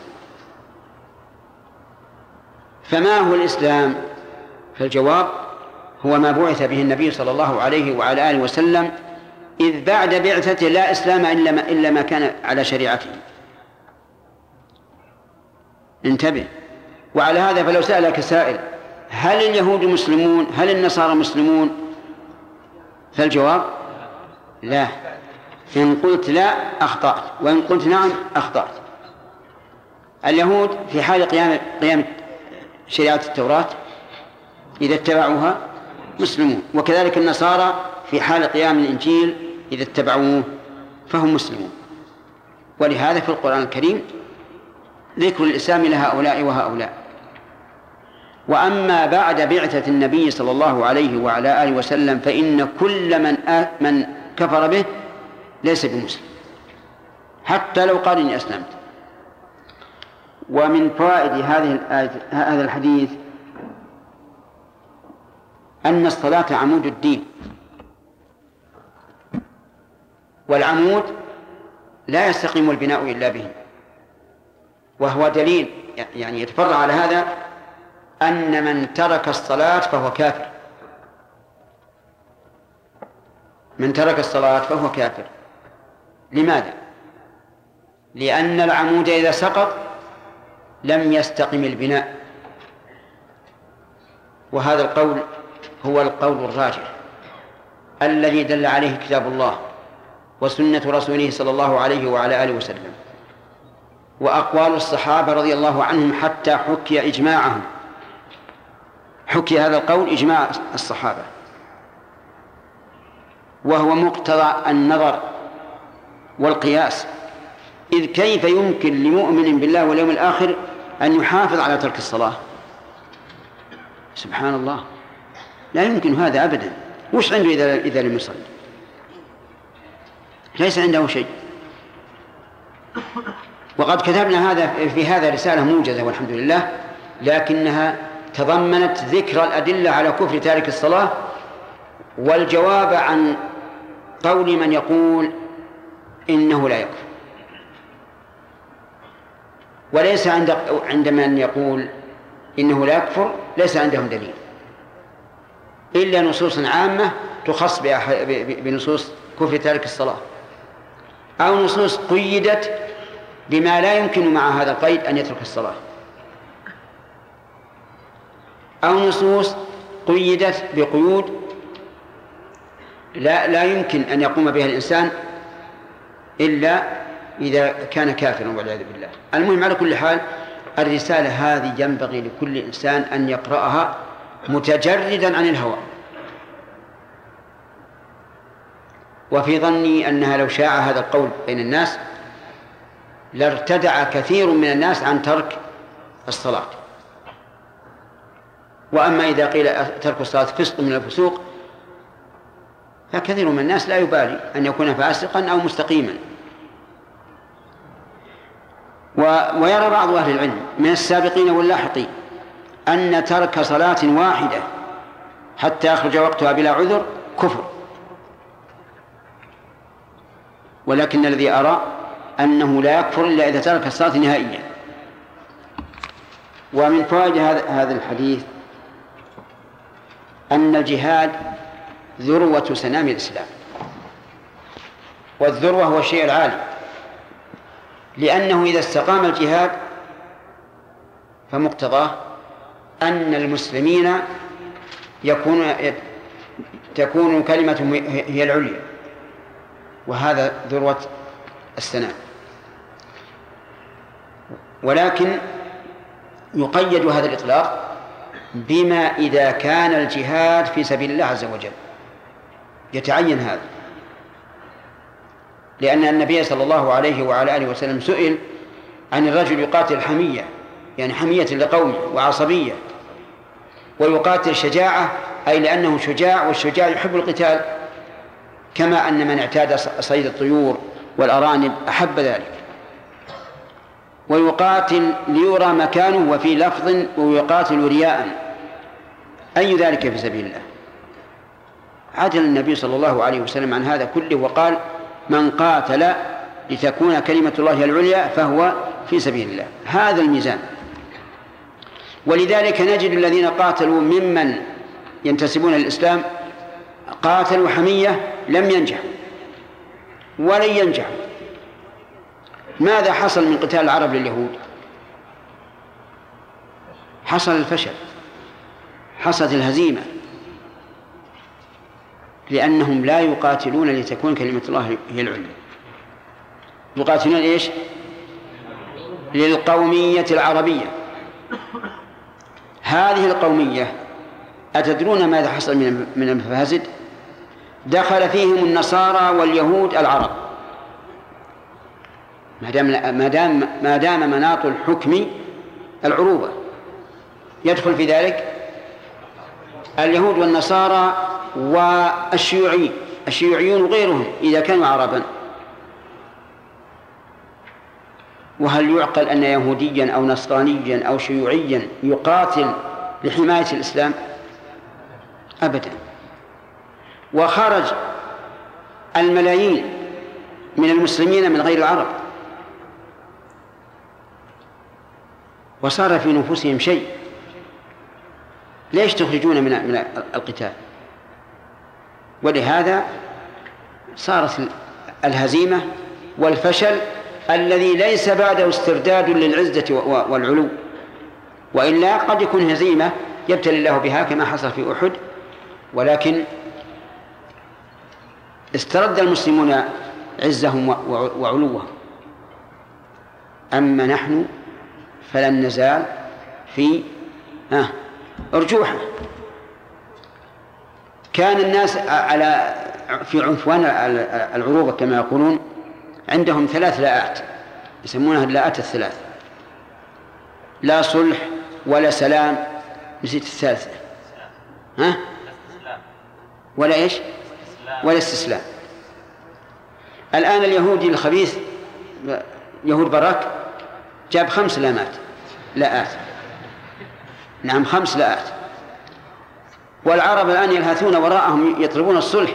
فما هو الإسلام؟ فالجواب هو ما بعث به النبي صلى الله عليه وعلى آله وسلم، إذ بعد بعثته لا إسلام إلا ما كان على شريعته. انتبه. وعلى هذا فلو سألك سائل هل اليهود مسلمون هل النصارى مسلمون؟ فالجواب لا. إن قلت لا أخطأت، وإن قلت نعم أخطأت. اليهود في حال قيام شريعة التوراة إذا اتبعوها مسلمون، وكذلك النصارى في حال قيام الإنجيل إذا اتبعوه فهم مسلمون. ولهذا في القرآن الكريم ذكر الإسلام لهؤلاء وهؤلاء. وأما بعد بعثة النبي صلى الله عليه وعلى آله وسلم فإن كل من كفر به ليس بمسلم حتى لو قال إني أسلمت. ومن فوائد هذا الحديث أن الصلاة عمود الدين، والعمود لا يستقيم البناء إلا به. وهو دليل يعني يتفرع على هذا أن من ترك الصلاة فهو كافر. من ترك الصلاة فهو كافر. لماذا؟ لأن العمود إذا سقط لم يستقم البناء. وهذا القول هو القول الراجح الذي دل عليه كتاب الله وسنة رسوله صلى الله عليه وعلى آله وسلم وأقوال الصحابة رضي الله عنهم، حتى حكي إجماعهم، حكي هذا القول إجماع الصحابة، وهو مقتضى النظر والقياس. إذ كيف يمكن لمؤمن بالله واليوم الآخر أن يحافظ على ترك الصلاة؟ سبحان الله، لا يمكن هذا أبدا. وش عنده إذا لم يصلي؟ ليس عنده شيء. وقد كتبنا هذا في هذا رسالة موجزة والحمد لله، لكنها تضمنت ذكر الأدلة على كفر تارك الصلاة والجواب عن قول من يقول إنه لا يكفر. وليس عند من يقول إنه لا يكفر ليس عندهم دليل إلا نصوص عامة تخص بنصوص كفر تارك الصلاة، أو نصوص قيدت بما لا يمكن مع هذا القيد أن يترك الصلاة، أو نصوص قيدت بقيود لا يمكن أن يقوم بها الإنسان إلا إذا كان كافرا والعياذ بالله. المهم على كل حال الرسالة هذه ينبغي لكل إنسان أن يقرأها متجردا عن الهوى. وفي ظني أنها لو شاع هذا القول بين الناس لارتدع كثير من الناس عن ترك الصلاة. وأما إذا قيل ترك الصلاة فسق من الفسوق فكثير من الناس لا يبالي أن يكون فاسقا أو مستقيما. ويرى بعض أهل العلم من السابقين واللاحقين أن ترك صلاة واحدة حتى يخرج وقتها بلا عذر كفر، ولكن الذي أرى أنه لا يكفر إلا إذا ترك الصلاة نهائيا. ومن فوائد هذا الحديث أن الجهاد ذروة سنام الإسلام، والذروة هو الشيء العالي، لأنه إذا استقام الجهاد فمقتضاه أن المسلمين تكون كلمتهم هي العليا، وهذا ذروة السنام. ولكن يقيد هذا الإطلاق بما إذا كان الجهاد في سبيل الله عز وجل، يتعين هذا، لأن النبي صلى الله عليه وعلى آله وسلم سئل عن الرجل يقاتل حمية، يعني حمية لقومه وعصبية، ويقاتل شجاعة أي لأنه شجاع، والشجاع يحب القتال، كما أن من اعتاد صيد الطيور والأرانب أحب ذلك. ويقاتل ليرى مكانه، وفي لفظ ويقاتل رياء، أي ذلك في سبيل الله. عدل النبي صلى الله عليه وسلم عن هذا كله وقال: من قاتل لتكون كلمة الله العليا فهو في سبيل الله. هذا الميزان. ولذلك نجد الذين قاتلوا ممن ينتسبون للإسلام قاتلوا حمية لم ينجحوا ولن ينجحوا. ماذا حصل من قتال العرب لليهود؟ حصل الفشل، حصلت الهزيمة، لأنهم لا يقاتلون لتكون كلمة الله هي العليا، يقاتلون إيش؟ للقومية العربية. هذه القومية أتدرون ماذا حصل من المفاسد؟ دخل فيهم النصارى واليهود العرب، ما دام مناط الحكم العروبة، يدخل في ذلك اليهود والنصارى والشيوعيون وغيرهم إذا كانوا عربا. وهل يعقل أن يهوديا أو نصرانيا أو شيوعيا يقاتل لحماية الإسلام؟ أبدا. وخرج الملايين من المسلمين من غير العرب، وصار في نفوسهم شيء. ليش تخرجون من القتال؟ ولهذا صارت الهزيمة والفشل الذي ليس بعده استرداد للعزة والعلو، وإلا قد يكون هزيمة يبتلي الله بها كما حصل في أحد، ولكن استرد المسلمون عزهم وعلوهم. أما نحن فلن نزال في أرجوحة. كان الناس في عنفوان العروبة كما يقولون عندهم 3 لاءات يسمونها اللاءات الثلاث: لا صلح ولا سلام، نسيت الثالثة، ولا إيش؟ ولا استسلام. الآن اليهودي الخبيث يهود براك جاب 5 لاءات، نعم 5 لاءات، والعرب الآن يلهثون وراءهم يطلبون الصلح،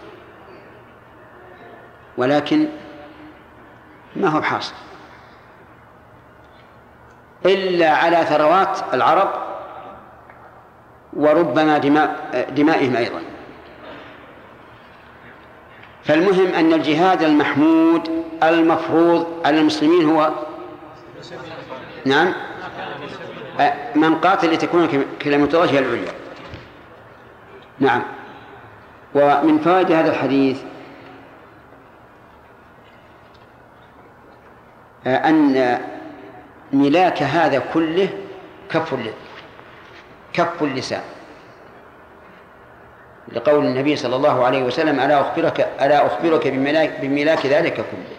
ولكن ما هو حاصل إلا على ثروات العرب وربما دمائهم أيضا. فالمهم أن الجهاد المحمود المفروض على المسلمين هو نعم من قاتل لتكون كلمة الله هي العليا. نعم. ومن فوائد هذا الحديث أن ملاك هذا كله كف اللسان، لقول النبي صلى الله عليه وسلم: ألا أخبرك بملاك ذلك كله.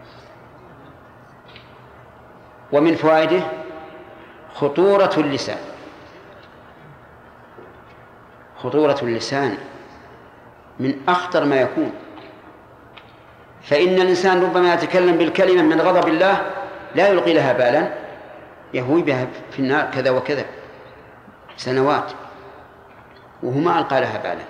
ومن فوائده خطورة اللسان من أخطر ما يكون، فإن الإنسان ربما يتكلم بالكلمة من غضب الله لا يلقي لها بالا، يهوي بها في النار كذا وكذا سنوات وهو ما ألقى لها بالا.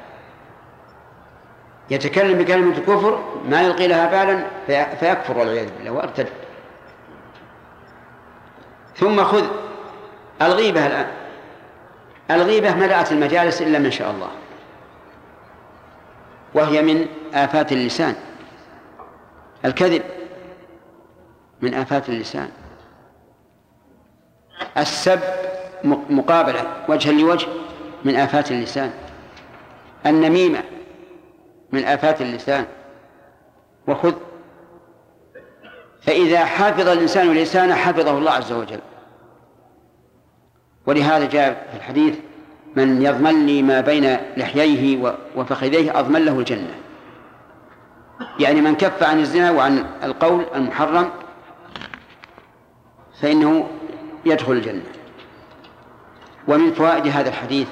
يتكلم بكلمة الكفر ما يلقي لها بالا فيكفر والعياذ بالله وارتد. ثم خذ الغيبة الآن، الغيبة ملأت المجالس إلا من شاء الله، وهي من آفات اللسان. الكذب من آفات اللسان، السب مقابلة وجها لوجه من آفات اللسان، النميمة من آفات اللسان. وخذ، فإذا حفظ الإنسان لسانه حفظه الله عز وجل. ولهذا جاء في الحديث: من يضمن لي ما بين لحييه وفخذيه أضمن له الجنة. يعني من كف عن الزنا وعن القول المحرم فإنه يدخل الجنة. ومن فوائد هذا الحديث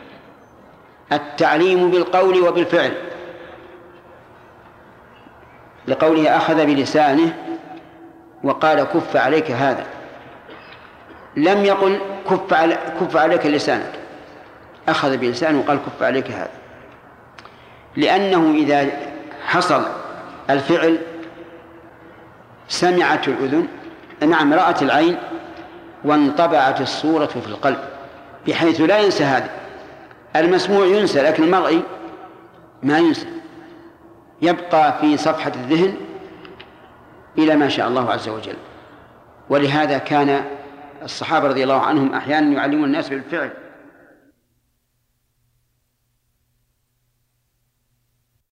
التعليم بالقول وبالفعل، لقوله أخذ بلسانه وقال كف عليك هذا، لم يقل كف عليك لسانك، أخذ بلسانه وقال كف عليك هذا، لأنه إذا حصل الفعل سمعت الأذن، نعم رأت العين، وانطبعت الصورة في القلب، بحيث لا ينسى هذا. المسموع ينسى لكن المرئي ما ينسى، يبقى في صفحة الذهن إلى ما شاء الله عز وجل. ولهذا كان الصحابة رضي الله عنهم أحيانا يعلمون الناس بالفعل،